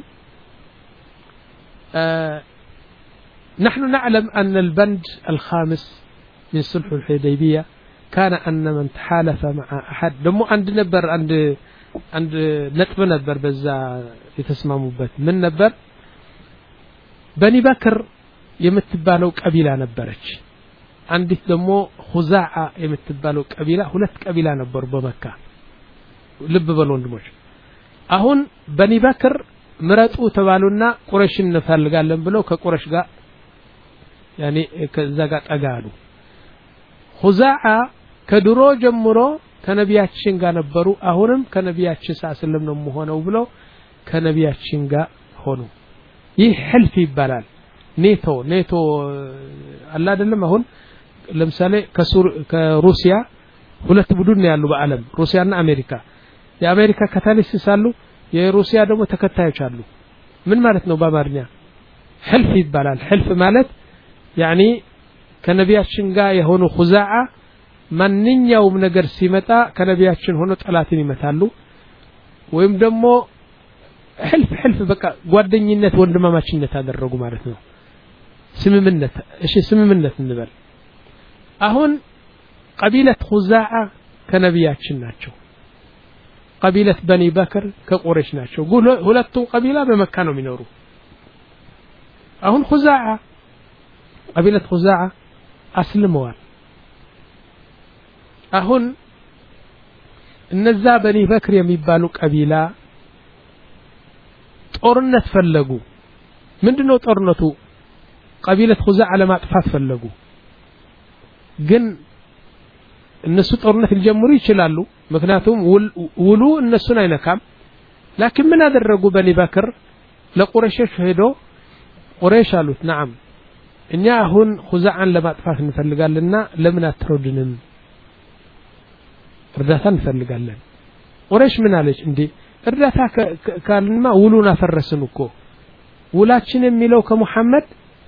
نحن نعلم أن البند الخامس من صلح الحديبية كان أن من تحالف مع أحد دمو عند نبر عند አንድ ነጥብ ነበር በዛ የተስማሙበት ምን ነበር በኒ በክር የምትባለው ቀቢላ ነበረች አንዲት ደግሞ ኹዛዓ የምትባለው ቀቢላ ሁለት ቀቢላ ነበሩ በመካ ልብ በሉ ወንድሞች አሁን በኒ በክር ምረጡ ተባሉና ቁረይሽን እንፈልጋለን ብለው ከቁረይሽ ጋር ያኒ ከዛ ጋር ጠጋሉ ኹዛዓ ከድሮ ጀምሮ ከነቢያችን ጋር ነበሩ አሁንም ከነቢያችን ሰለላሁ ነው ሆነው ብለው ከነቢያችን ጋር ሆኑ ይህ ሕልፍ ይባላል ኔቶ ኔቶ አላ አይደለም አሁን ለምሳሌ ከሱር ከሩሲያ ሁለት ቡድን ያሉ በአለም ሩሲያና አሜሪካ የአሜሪካ ካታሊስት ሳሉ የሩሲያ ደግሞ ተከታዮች አሉ ምን ማለት ነው በአማርኛ ሕልፍ ይባላል ሕልፍ ማለት ያኒ ከነቢያችን ጋር የሆኑ ኹዛዓ ማንኛውም ነገር ሲመጣ ከነቢያችን ሆኖ ጠላትን ይመታሉ ወይም ደግሞ ሕልፍ ሕልፍ በቃ ጓደኝነት ወንድማማችነት አደረጉ ማለት ነው ስምምነት እሺ ስምምነት እንበል አሁን ቀቢለት ኹዛዓ ከነቢያችን ናቸው ቀቢለት በኒ በክር ከቁረይሽ ናቸው ሁለቱም ቀቢላ በመካ ነው የሚኖሩ አሁን ኹዛዓ ቀቢለት ኹዛዓ አስልመዋል አሁን እነዛ በኒ በክር የሚባሉ ቀቢላ ጦርነት ፈለጉ ምንድነው ጦርነቱ ቀቢለት ኹዛዓ ለማጥፋት ፈለጉ ግን እነሱ ጦርነት ሊጀምሩ ይችላሉ ምክንያቱም ውሉ እነሱን አይነካም لكن ምን አደረጉ በኒ በክር ለቁረይሽ ሄዶ ቁረይሽ አሉት نعم እኛ አሁን ኹዛዓን ለማጥፋት እንፈልጋለንና ለምን አትረዱንም እርዳታ እንፈልጋለን ቁረይሽ ምን አለች እንዴ እርዳታ ካልንማ ውሉን አፈረስን እኮ ውላችን የሚለው ከሙሐመድ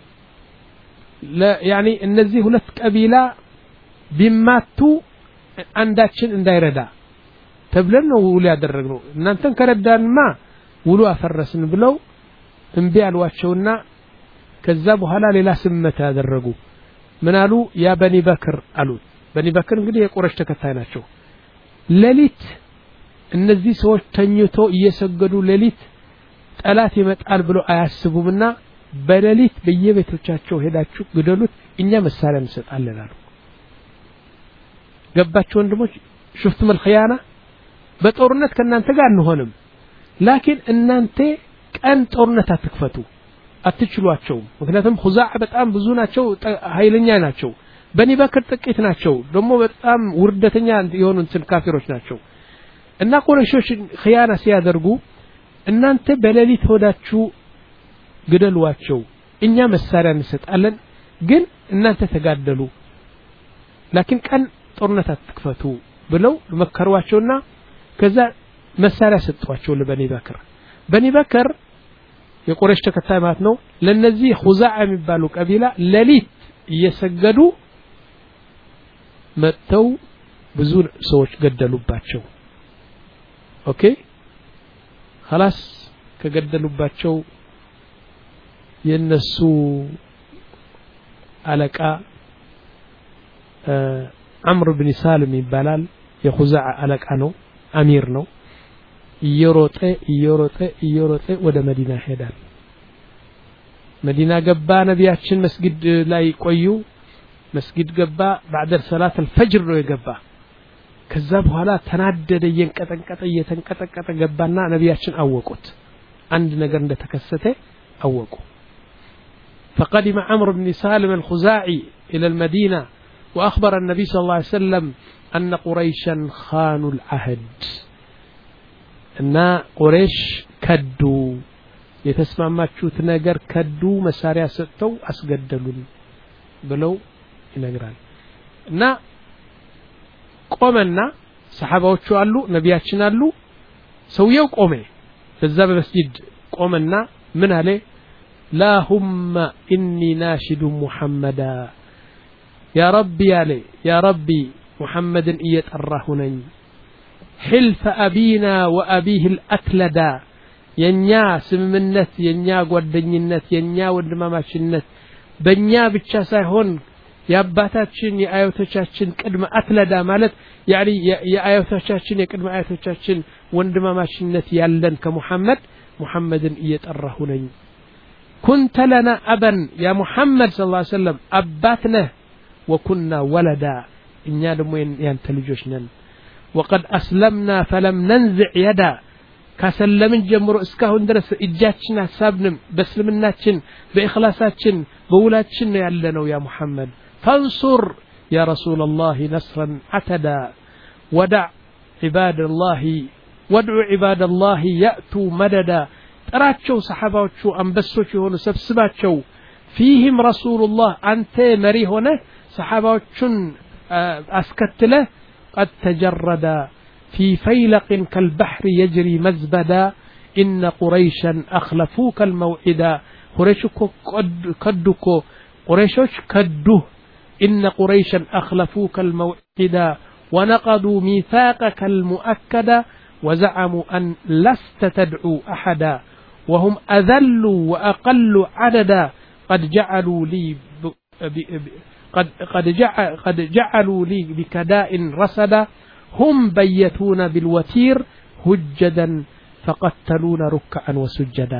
ያኒ እነዚህ ሁለት ቀቢላ ቢማቱ አንዳችን እንዳይረዳ ተብለን ነው ውሉ ያደረግነው እናንተን ከረዳንማ ውሉ አፈረስን ብለው እንቢ አልዋቸውና ከዛ በኋላ ሌላ ስምመት ያደረጉ ምን አሉ ያ በኒ በክር አሉ በኒ በክር እንግዲህ የቁረይሽ ተከታይ ናቸው ሌሊት እነዚህ ሰዎች ተኝቶ እየሰገዱ ሌሊት ጠላት ይመጣል ብሎ አያስቡምና በሌሊት በየቤቶቻቸው ሄዳችሁ ግደሉት እኛ መሳሪያ እንሰጣለን አሉ ገባችሁ ወንድሞች شفتم الخيانه በጦርነት ከናንተ ጋር እንሆንም لكن እናንተ ቀን ጦርነት አትክፈቱ አትችሏቸው ምክንያቱም ኹዛዓ በጣም ብዙ ናቸው ኃይለኛ ናቸው በኒ በክር ጥቂት ናቸው ደግሞ በጣም ውርደተኛ የሆኑ እንትን ካፊሮች ናቸው እና ቁረይሾች ኺያና ሲያደርጉ እናንተ በሌሊት ሆዳችሁ ግደሏቸው እኛ መሳሪያ እንሰጣለን ግን እናንተ ተጋደሉ لكن ቀን ጦርነት አትክፈቱ ብለው መከሯቸውና ከዛ መሳሪያ ሰጧቸው ለበኒ በክር በኒ በክር የቁረይሽ ተከታይ ማለት ነው ለነዚህ ኹዛዓ የሚባሉ ቀቢላ ሌሊት እየሰገዱ መተው ብዙ ሰዎች ገደሉባቸው ኦኬ خلاص ከገደሉባቸው የነሱ አለቃ عمرو بن سالم ይባላል የኹዛዓ አለቃ ነው አሚር ነው ይሮጠ ይሮጠ ይሮጠ ወደ መዲና ሄዳል መዲና ገባ ነቢያችን መስጊድ ላይ ቆዩ መስጊድ ገባ بعد صلاه الفجر ነው የገባ ከዛ በኋላ ተናደደ የንቀጠቀጠ የተንቀጠቀጠ ገባና ነቢያችን አወቁት አንድ ነገር እንደተከሰተ አወቁ فقدم عمرو بن سالم الخزاعي الى المدينه واخبر النبي صلى الله عليه وسلم ان قريشا خانوا العهد እና ቁረይሽ ከዱ የተስማማቹት ነገር ከዱ መሳሪያ ሰጥተው አስገደሉን ብለው ይነግራል እና ቆመና ሰሃባዎቹ አሉ ነቢያችን አሉ ሰውየው ቆመ በዛ በመስጊድ ቆመና ምን አለ اللهم اني ناشد محمدا يا ربي علي يا ربي محمد እየጠራሁ ነኝ حلف أبينا وأبيه الأكلدا ينيا سممنت ينيا ጓደኝነት ينيا ወንድማማችነት በእኛ ብቻ ሳይሆን ያባታችን የአያቶቻችን ቅድመ አክለዳ ማለት يعني የአያቶቻችን የቅድመ አያቶቻችን ወንድማማችነት ያለን ከሙሐመድ ሙሐመድን እየጠራሁ ነኝ كنت لنا أبا يا محمد صلى الله عليه وسلم أباتنا وكنا ولدا إننا دموين ينتلجوشنا وقد أسلمنا فلم ننزع يدا كسلمن جمرو اسكاهن درس إجاتنا سابنم بسلمناتشن بإخلاصاتشن بولاتشن يعلنو يا محمد فانصر يا رسول الله نصرا عتدا ودع عباد الله ودع عباد الله يأتوا مددا تراتشو صحاباتشو أنبسوشو هونو سبسباتشو فيهم رسول الله أنت مري هنا صحاباتشن أسكتله قد تجرد في فيلق كالبحر يجري مزبدا إن قريشا أخلفوك الموعدا قريشكو كدكو قريشوش كدوه إن قريشا أخلفوك الموعدا ونقضوا ميثاقك المؤكدا وزعموا أن لست تدعو أحدا وهم أذل وأقل عددا قد جعلوا لي ب... ب... ب... قد قد جعل قد جعلوا لي بكداء رصدا هم بيتون بالوتير هجدا فقتلون ركعا وسجدا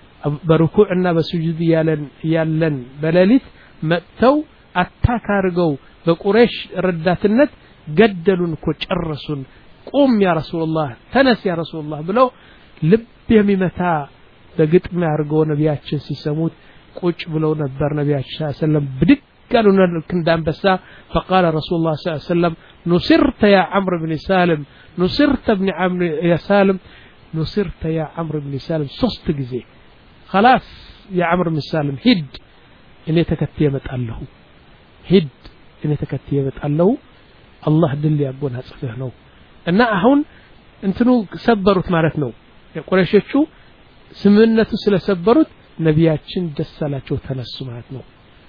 بركوعنا بسجود يالن يالن بلاليت متو اتاكارغو بقريش رداتنت قدلون كچرسون قوم يا رسول الله تنس يا رسول الله بلو لب يميمتا بقطم يارغو نبياتشن سيسموت ቁጭ ብለው ነበር ነብያችን ሰለላሁ ዐለይሂ ወሰለም ብድግ አሉና ክንዳንበሳ فقال رسول الله صلى الله عليه وسلم نصرت يا عمرو بن سالم نصرت ابن عمرو يا سالم نصرت يا عمرو بن سالم ሶስት ጊዜ خلاص يا عمرو بن سالم ሂድ እኔ ተከትዬ እመጣለሁ ሂድ እኔ ተከትዬ እመጣለሁ አላህ ድል ያጎናጽፈህ ነው እና አሁን እንትኑ ሰበሩት ማለት ነው የቁረይሾቹ ስምምነቱ ስለሰበሩት ነብያችን ደሳላቸው ተነሱ ማለት ነው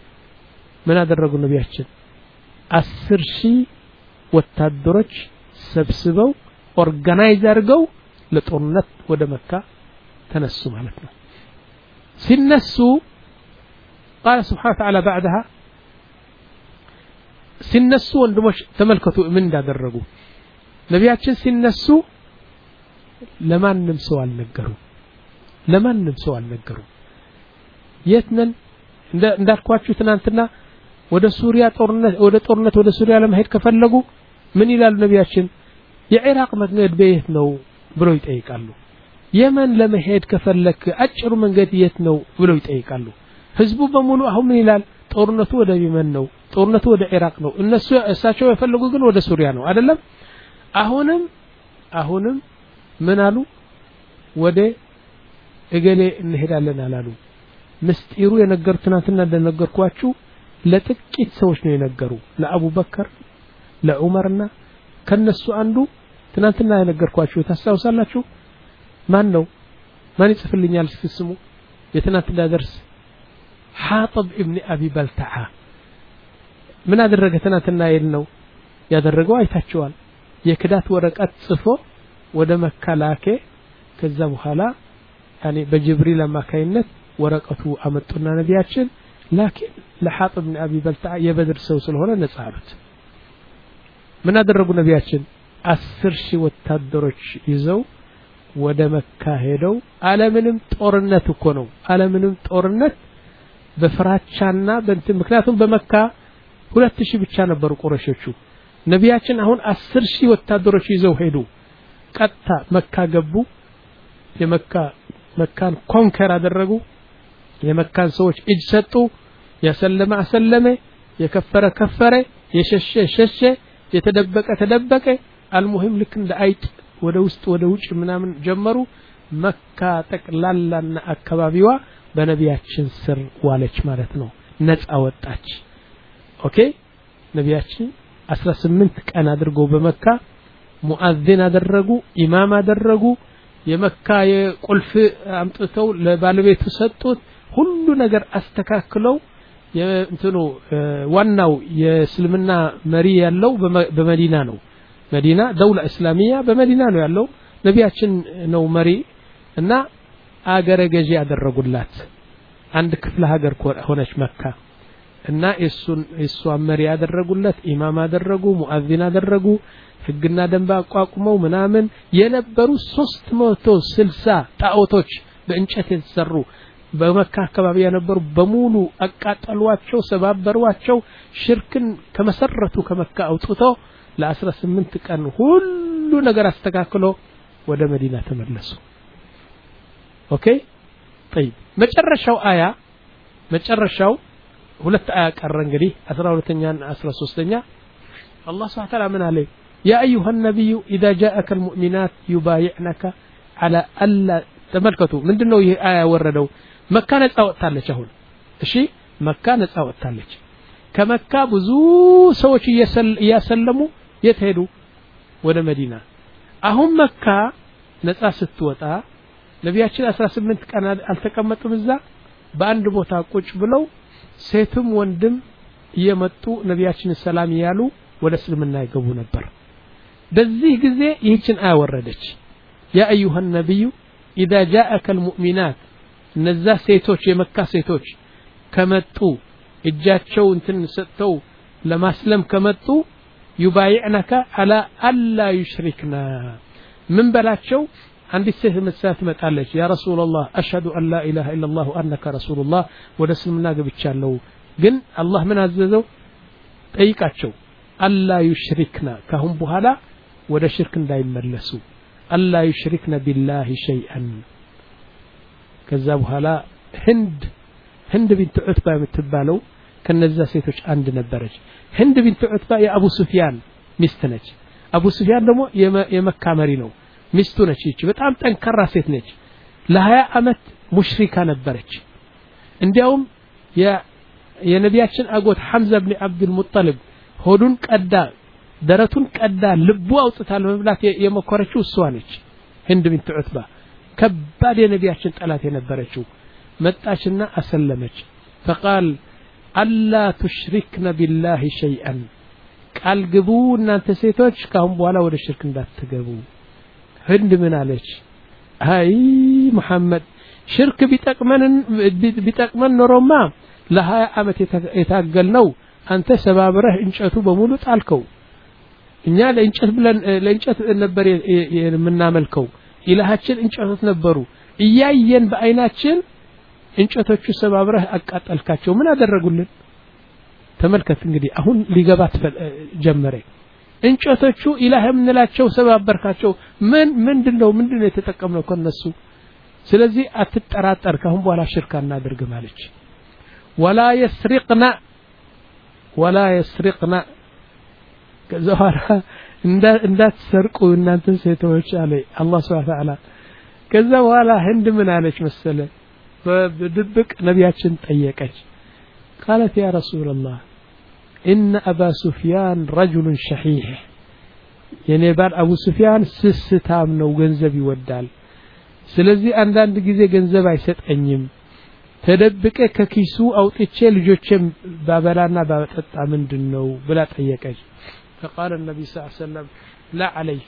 ምን አደረጉ ነብያችን አስር ሺህ ወታደሮች ሰብስበው ኦርጋናይዝ አድርገው ለጦርነት ወደ መካ ተነሱ ማለት ነው ሲነሱ قال سبحانه وتعالى بعدها ሲነሱ ወንድሞች ተመልከቱ ምን እንዳደረጉ ነብያችን ሲነሱ ለማንም ሰው አልነገሩ ለማንም ሰው አልነገሩ የትነን እንዳልኳችሁ ትናንትና ወደ ሱሪያ ጦርነት ወደ ጦርነት ወደ ሱሪያ ለመሄድ ከፈለጉ ምን ይላሉ ነብያችን የኢራቅ መንገድ በየት ነው ብለው ይጠይቃሉ የመን ለመሄድ ከፈለክ አጭሩ መንገድ የት ነው ብለው ይጠይቃሉ ህዝቡ በሙሉ አሁን ምን ይላል ጦርነቱ ወደ የመን ነው ጦርነቱ ወደ ኢራቅ ነው እነሱ እሳቸው የፈለጉ ግን ወደ ሱሪያ ነው አይደለም አሁንም አሁንም ምን አሉ ወደ እገሌ እንሄዳለን አላሉ ምስጢሩ የነገሩት ትናንትና እንደነገርኳችሁ ለጥቂት ሰዎች ነው የነገሩ ለአቡበከር ለዑመርና ከነሱ አንዱ ትናንትና የነገርኳችሁ ታስታውሳላችሁ ማን ነው ማን ይጽፍልኛል ስሙ የትናንትና ደርስ حاطب ابن ابي بلتعه ምን አደረገ ትናንትና ይል ነው ያደረገው አይታችኋል የክዳት ወረቀት ጽፎ ወደ መካ ላከ ከዛ በኋላ ያኔ በጅብሪል አማካይነት ወረቀቱ አመጡና ነብያችን ላኪን ለሐጥብ ابن ابي بلتعه የበድር ሰው ስለሆነ ነፃ አሉት ምን አደረጉ ነብያችን አስር ሺህ ወታደሮች ይዘው ወደ መካ ሄደው ዓለምንም ጦርነት እኮ ነው ዓለምንም ጦርነት በፍራቻና በእንት ምክንያቱም በመካ ሁለት ሺህ ብቻ ነበሩ ቁረሾቹ ነብያችን አሁን አስር ሺህ ወታደሮች ይዘው ሄዱ ቀጥታ መካ ገቡ የመካ መካን ኮንከር አደረጉ የመካን ሰዎች እጅ ሰጡ ያሰለመ አሰለመ የከፈረ ከፈረ የሸሸ ሸሸ የተደበቀ ተደበቀ አልሙሂም ልክ እንደ አይጥ ወደ ውስጥ ወደ ውጭ ምናምን ጀመሩ መካ ጠቅላላና አካባቢዋ በነብያችን ስር ዋለች ማለት ነው ነፃ ወጣች ኦኬ ነብያችን አስራ ስምንት ቀን አድርገው በመካ ሙአዚን አደረጉ ኢማም አደረጉ የመካ የቁልፍ አምጥተው ለባለቤቱ ሰጡት ሁሉ ነገር አስተካክለው የእንትኑ ዋናው የእስልምና መሪ ያለው በመዲና ነው መዲና ደውላ እስላሚያ በመዲና ነው ያለው ነብያችን ነው መሪ እና አገረ ገዢ ያደረጉላት አንድ ክፍለ ሀገር ሆነች መካ እና እሱን እሱ አመሪ ያደረጉለት ኢማም አደረጉ ሙአዚን አደረጉ ህግና ደንብ አቋቁመው ምናምን የነበሩ ሶስት መቶ ስልሳ ጣዖቶች በእንጨት የተሰሩ በመካ አካባቢ የነበሩ በሙሉ አቃጠሏቸው ሰባበሯቸው ሽርክን ከመሰረቱ ከመካ አውጥቶ ለ18 ቀን ሁሉ ነገር አስተካክሎ ወደ መዲና ተመለሱ ኦኬ طيب መጨረሻው አያ መጨረሻው ሁለት አያ ቀረ እንግዲህ አስራ ሁለተኛ እና አስራ ሶስተኛ አላህ Subhanahu Wa Ta'ala ምን አለ يا أيها النبي إذا جاءك المؤمنات يبايعنك على ألا ተመልከቱ ምንድነው ይሄ አያ ወረደው መካ ነፃ ወጣለች አሁን እሺ መካ ነፃ ወጣለች ከመካ ብዙ ሰዎች እያሰለሙ የት ሄዱ ወደ መዲና አሁን መካ ነፃ ስትወጣ ነቢያችን አስራ ስምንት ቀን አልተቀመጡም እዛ በአንድ ቦታ ቁጭ ብለው ሴቱም ወንድም እየመጡ ነቢያችን ሰላም ያሉ ወደ እስልምና ይገቡ ነበር በዚህ ጊዜ ይህችን አያ ወረደች ያ አዩሃ النبي اذا جاءك المؤمنات እነዛ ሴቶች የመካ ሴቶች ከመጡ እጃቸው እንትን ሰጥተው ለማስለም ከመጡ يبايعنك على الا يشركنا ምን በላቸው አንዲት ሴት መሳት መጣለች ያ ረሱላህ አሽሀዱ አን ላ ኢላሃ ኢላላህ ወአንከ ረሱሉላህ ወደ እስልምና ገብቻለሁ ግን አላህ ምን አዘዘው ጠይቃቸው አላ ይሽሪክና ካሁን በኋላ ወደ ሽርክ እንዳይመለሱ አላ ይሽሪክና ቢላሂ ሸይአን ከዛ በኋላ ህንድ ህንድ ቢንት ዑትባ የምትባለው ከነዛ ሴቶች አንድ ነበረች ህንድ ቢንት ዑትባ የአቡ ሱፊያን ሚስት ነች አቡ ሱፊያን ደግሞ የመካ መሪ ነው ሚስቱ ነች እቺ በጣም ጠንካራ ሴት ነች ለ20 አመት ሙሽሪካ ነበረች እንዲያውም ያ የነቢያችን አጎት ሐምዛ ኢብኑ አብዱል ሙጠሊብ ሆዱን ቀዳ ደረቱን ቀዳ ልቡ አውጥታ ለመብላት የመኮረችው እሷ ነች ህንድ ቢንት ዑትባ ከባድ የነቢያችን ጠላት የነበረችው መጣችና አሰለመች فقال الا تشركن بالله شيئا ቃል ግቡ እናንተ ሴቶች ካሁን በኋላ ወደ ሽርክ እንዳትገቡ ህንድ ምን አለች አይ መሐመድ ሽርክ ቢጠቅመን ቢጠቅመን ኖሮማ ለ20 አመት የታገልነው አንተ ሰባብረህ እንጨቱ በሙሉ ጣልከው እኛ ለእንጨት ብለን ለእንጨት ነበር የምናመልከው ኢላሃችን እንጨቶች ነበሩ እያየን በአይናችን እንጨቶቹ ሰባብረህ አቃጠልካቸው ምን አደረጉልን ተመልከት እንግዲህ አሁን ሊገባት ጀመረ እንጨቶቹ ኢላህ ምንላቸው ሰባበርካቸው ምን ምንድነው ምንድነው የተጠቀምነው ከነሱ ስለዚህ አትጠራጠር ካሁን በኋላ ሽርክ እናድርግ ማለች ولا يسرقنا ولا يسرقنا ከዛራ እንዳ እንዳትሰርቁ እናንተ ሴቶች አለ አላህ Subhanahu Wa Ta'ala ከዛ በኋላ ህንድ ምን አለች መሰለ በድብቅ ነቢያችን ጠየቀች قالت يا رسول الله ان ابا سفيان رجل شحيح የኔ ባል አቡ ሱፊያን ስስታም ነው ገንዘብ ይወዳል ስለዚህ አንዳንድ ጊዜ ገንዘብ አይሰጠኝም ተደብቀ ከኪሱ አውጥቼ ልጆቼም ባበላና ባጠጣ ምንድነው ብላ ጠየቀች فقال النبي صلى الله عليه وسلم لا عليك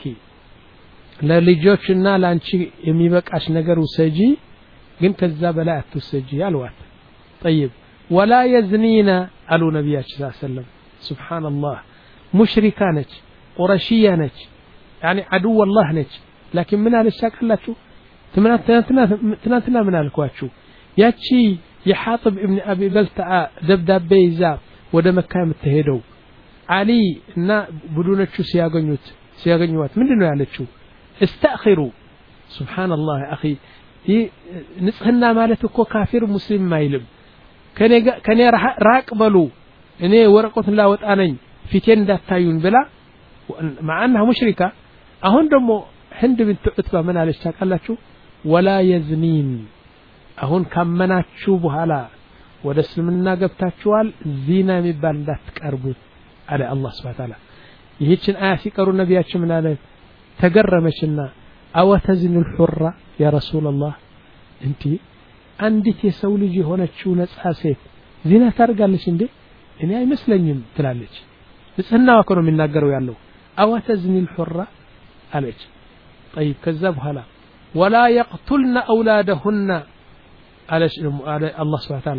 ለልጆችና ላንቺ የሚበቃሽ ነገር ውሰጂ ግን ከዛ በላይ አትወሰጂ አልዋት طيب ولا يزنينا قالوا النبي صلى الله عليه وسلم سبحان الله مشركه ነች ቁረሺያ ነች يعني عدو الله ነች لكن ምን አለች ታውቃላችሁ ትናንትና ትናንትና ምን አልኳችሁ ያቺ የሐጥብ ኢብኑ አቢ በልተዓ ደብዳቤ ይዛ ወደ መካ የምትሄደው አሊ እና ቡዱኖቹ ሲያገኙት ሲያገኙት ምንድነው ያለችው استأخروا سبحان الله اخي ንጽህና ማለት እኮ ካፊር ሙስሊም ማይልም ከኔ ከኔ ራቅ በሉ እኔ ወረቀቱን ላወጣ ነኝ ፊቴን እንዳታዩን ብላ ማአንها ሙሽሪካ አሁን ደግሞ ህንድ ቢንት ዑትባ ምን አለች ታውቃላችሁ ولا يزنين አሁን ካመናችሁ በኋላ ወደ እስልምና ገብታችኋል ዚና የሚባል እንዳትቀርቡት አለ አላህ Subhanahu Wa Ta'ala ይህችን አያ ሲቀሩ ነቢያችን ምን አለ ተገረመችና አወተዝን الحرة يا رسول الله እንት አንዲት የሰው ልጅ የሆነችው ነጻ ሴት ዚና ታርጋለች እንዴ እኔ አይመስለኝም ትላለች ንጽህናዋ እኮ ነው የሚናገረው ያለው አወተዝን الحرة አለች طيب ከዛ በኋላ ولا يقتلن اولادهن على الله سبحانه وتعالى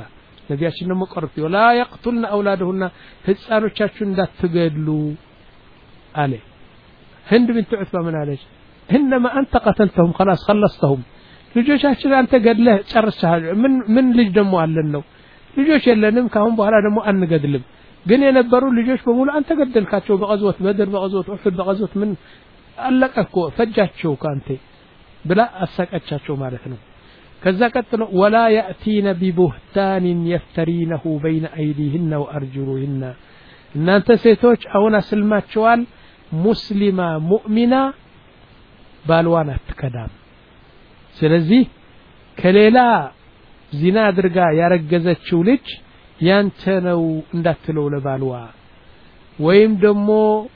ነቢያችን ደግሞ ቀርቶ ወላ يقتلن اولادهن ህፃኖቻችሁን እንዳትገድሉ አለ ህንድ ቢንት ዑትባ ምን አለች انما انت قتلتهم خلاص خلصتهم ልጆቻችን አንተ ገድለህ ጨርሰሃል ምን ምን ልጅ ደግሞ አለን ነው ልጆች የለንም ካሁን በኋላ ደግሞ አንገድልም ግን የነበሩ ልጆች በሙሉ አንተ ገደልካቸው በغزوة بدر በغزوة احد በغزوة ምን አለቀኮ ፈጃቸው ካንተ ብላ አሳቀቻቸው ማለት ነው ከዛ ቀጥሎ ولا ياتين ببهتان يفترينه بين ايديهن وارجلهن እናንተ ሴቶች አሁን አስልማቸዋል ሙስሊማ ሙእሚና ባልዋን አትከዳም ስለዚህ ከሌላ ዚና አድርጋ ያረገዘችው ልጅ ያንተ ነው እንዳትለው ለባልዋ ወይም ደግሞ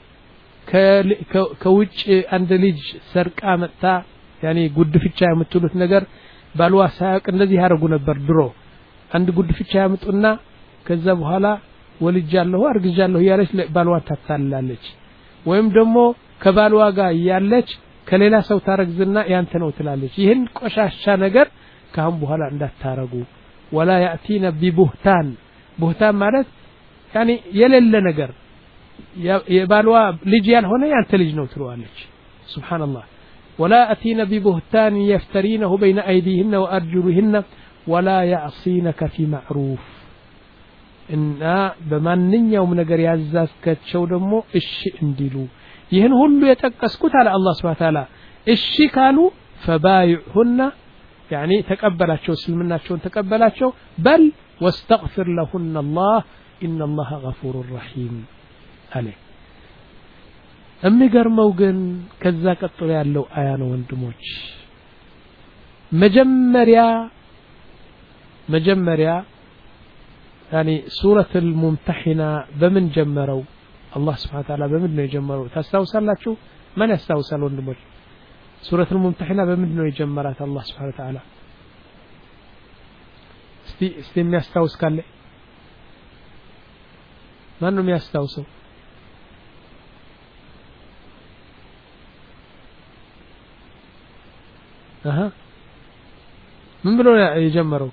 ከውጭ አንድ ልጅ ሰርቃ መጣ ያኒ ጉድፍቻ የምትሉት ነገር ባልዋ ሳያቅ እንደዚህ ያረጉ ነበር ድሮ አንድ ጉድፍቻ ያመጡና ከዛ በኋላ ወልጃለሁ አርግጃለሁ ያለች ባልዋ ታታላለች ወይም ደግሞ ከባልዋ ጋር ያለች ከሌላ ሰው ታረግዝና ያንተ ነው ትላለች ይሄን ቆሻሻ ነገር ካሁን በኋላ እንዳታረጉ ولا ياتين ببهتان بهتان ማለት ያኒ የሌለ ነገር የባልዋ ልጅ ያልሆነ ያንተ ልጅ ነው ትለዋለች ሱብሃንአላህ ولا اتين ببهتان يفترينه بين ايديهن وارجلهن ولا يعصينك في معروف እና በማንኛውም ነገር ያዛዝከቸው ደግሞ እሺ እንዲሉ ይሄን ሁሉ የጠቀስኩት አለ አላህ Subhanahu Wa Ta'ala እሺ ካሉ فبايعهن يعني ተቀበላቸው እስልምናቸውን ተቀበላቸው በል واستغفر لهن الله ان الله غفور رحيم አለ እሚገርመው ግን ከዛ ቀጥሎ ያለው አያ ነው ወንድሞች መጀመሪያ መጀመሪያ يعني سورة الممتحنة بمن جمروا الله سبحانه وتعالى بمن يجمروا تستوصلاتشو من يستوصل وندمج سورة الممتحنة بمن يجمرات الله سبحانه وتعالى استي استي يستوص قال لي منهم يستوصوا اها من بلو يجمروا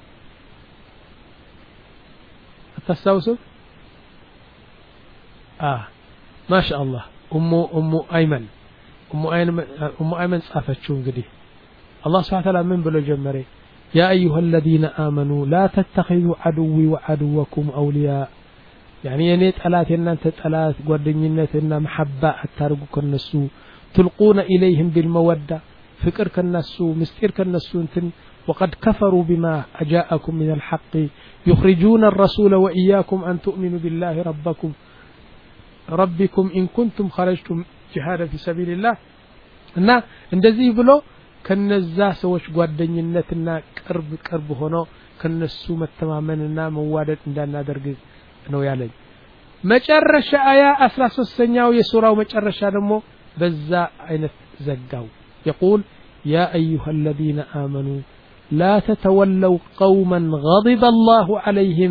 تستوصل اه ما شاء الله ام ام ايمن ام ايمن ام ايمن صافتشو انغدي الله سبحانه وتعالى من بلو جمري يا ايها الذين امنوا لا تتخذوا عدوي وعدوكم اولياء يعني يني طلات ينانت طلات ጓደኝነትና محبه አታርጉ ከነሱ تلقون اليهم بالموده فكر ከነሱ ምስጢር ከነሱ እንትን وقد كفروا بما جاءكم من الحق يخرجون الرسول وإياكم أن تؤمنوا بالله ربكم ربكم إن كنتم خرجتم جهادا في سبيل الله እና እንደዚህ ብሎ ከነዛ ሰዎች ጓደኝነትና ቅርብ ቅርብ ሆኖ ከነሱ መተማመንና መዋደድ እንዳናደርግ ነው ያለኝ መጨረሻ አያ አስራ ሶስተኛው የሱራው መጨረሻ ደግሞ በዛ አይነት ዘጋው يقول يا أيها الذين آمنوا لا تتولوا قوما غضب الله عليهم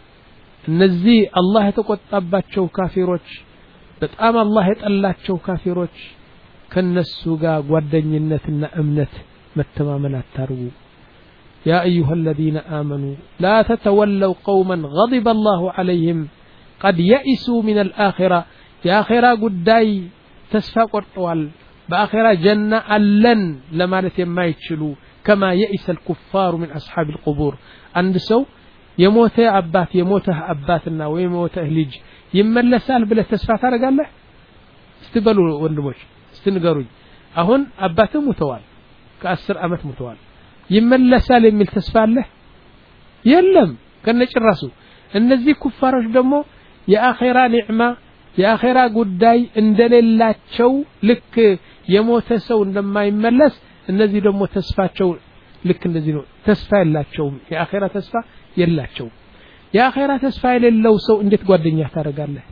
نزي الله يتقطباتشو كافروች በጣም الله يطላቸው كافروች ከነሱ ጋር ጓደኝነትና እምነት መተማመን አታርጉ يا أيها الذين آمنوا لا تتولوا قوما غضب الله عليهم قد يئسوا من الآخرة يا آخرة ጉዳይ ተስፋ ቆርጠዋል በአኺራ ጀና አለን ለማለት የማይችሉ كما يئس الكفار من أصحاب القبور عند سو يموت أبات يموت أباتنا ويموت أهلج يملسال بلا تسفى ترقال له استبلوا وندموش استنقروي أهون أباته متوال كأسر أمت متوال يملسال يمل تسفى له يلم كان نجر راسو النزي كفارش دمو يا آخرا نعمة يا آخرا قداي اندل الله تشو لك يموت سو لما يملس እነዚህ ደግሞ ተስፋቸው ልክ እንደዚህ ነው ተስፋ ያላቸው የአኺራ ተስፋ የላቸው የአኺራ ተስፋ የሌለው ሰው እንዴት ጓደኛ ታረጋለህ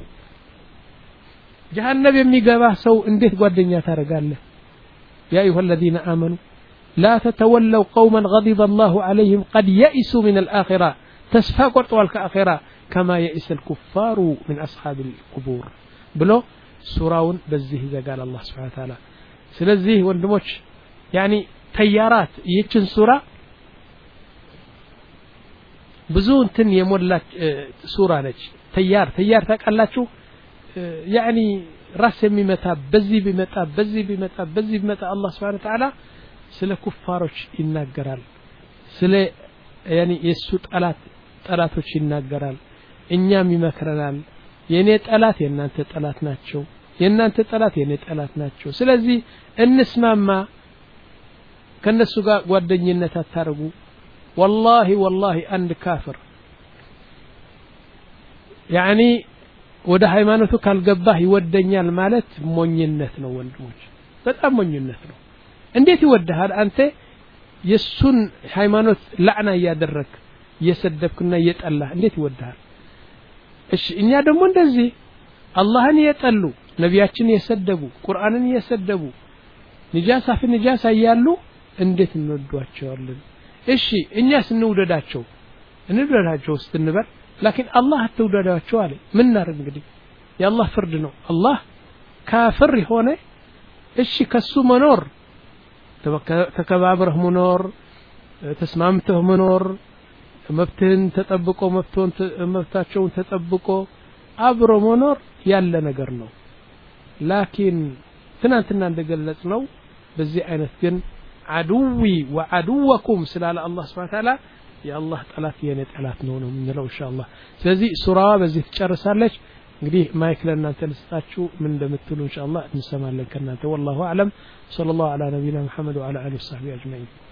ጀሃነም የሚገባ ሰው እንዴት ጓደኛ ታረጋለህ يا أيها الذين آمنوا لا تتولوا قوما غضب الله عليهم قد يئسوا من الآخرة تسفى قرطوا الآخرة كما يئس الكفار من أصحاب القبور بلو سوراون بزيه إذا قال الله سبحانه وتعالى سلزيه وندموش يعني تيارات يتشن سورة ብዙ እንትን የሞላች ሱራ ነች ተያር ተያር ታውቃላችሁ ያኒ ራስ የሚመታ በዚህ ቢመጣ በዚህ ቢመጣ በዚህ ቢመጣ አላህ Subhanahu Wa Ta'ala ስለ ኩፋሮች ይናገራል ስለ ያኒ የሱ ጠላት ጠላቶች ይናገራል እኛም ይመክረናል የኔ ጠላት የናንተ ጠላት ናቸው የናንተ ጠላት የኔ ጠላት ናቸው ስለዚህ እንስማማ ከነሱ ጋር ጓደኝነት አታርጉ والله والله አንድ ካፍር ያኒ ወደ ሃይማኖቱ ካልገባህ ይወደኛል ማለት ሞኝነት ነው ወንድሞች በጣም ሞኝነት ነው እንዴት ይወደሃል አንተ የሱን ሃይማኖት ለዕና ያደረክ የሰደብክና የጠላህ እንዴት ይወደሃል እሺ እኛ ደግሞ እንደዚህ አላህን የጠሉ ነቢያችን የሰደቡ ቁርአንን የሰደቡ ንጃሳ ፍንጃሳ ያያሉ እንዴት እንወዷቸዋለን እሺ እኛስ እንውደዳቸው እንውደዳቸው ስትንበር لكن الله ተውደዳቸው አለ ምን እናርግ እንግዲህ የአላህ ፍርድ ነው አላህ ካፍር ሆነ እሺ ከሱ መኖር ተከባብረህ መኖር ተስማምተህ መኖር መብትህን ተጠብቆ መብቶን መብታቸውን ተጠብቆ አብሮ መኖር ያለ ነገር ነው لكن ትናንትና እንደገለጽ ነው በዚህ አይነት ግን عدوي وعدوكم سلال الله سبحانه وتعالى يا الله طلات የኔ ጠላት ነው ነው ምንለው ኢንሻአላህ ስለዚህ ሱራዋ በዚህ ትጨርሳለች እንግዲህ ማይክ ለእናንተ ልስጣችሁ ምን እንደምትሉ ኢንሻአላህ እንሰማለን ከናንተ والله اعلم صلى الله على نبينا محمد وعلى اله وصحبه اجمعين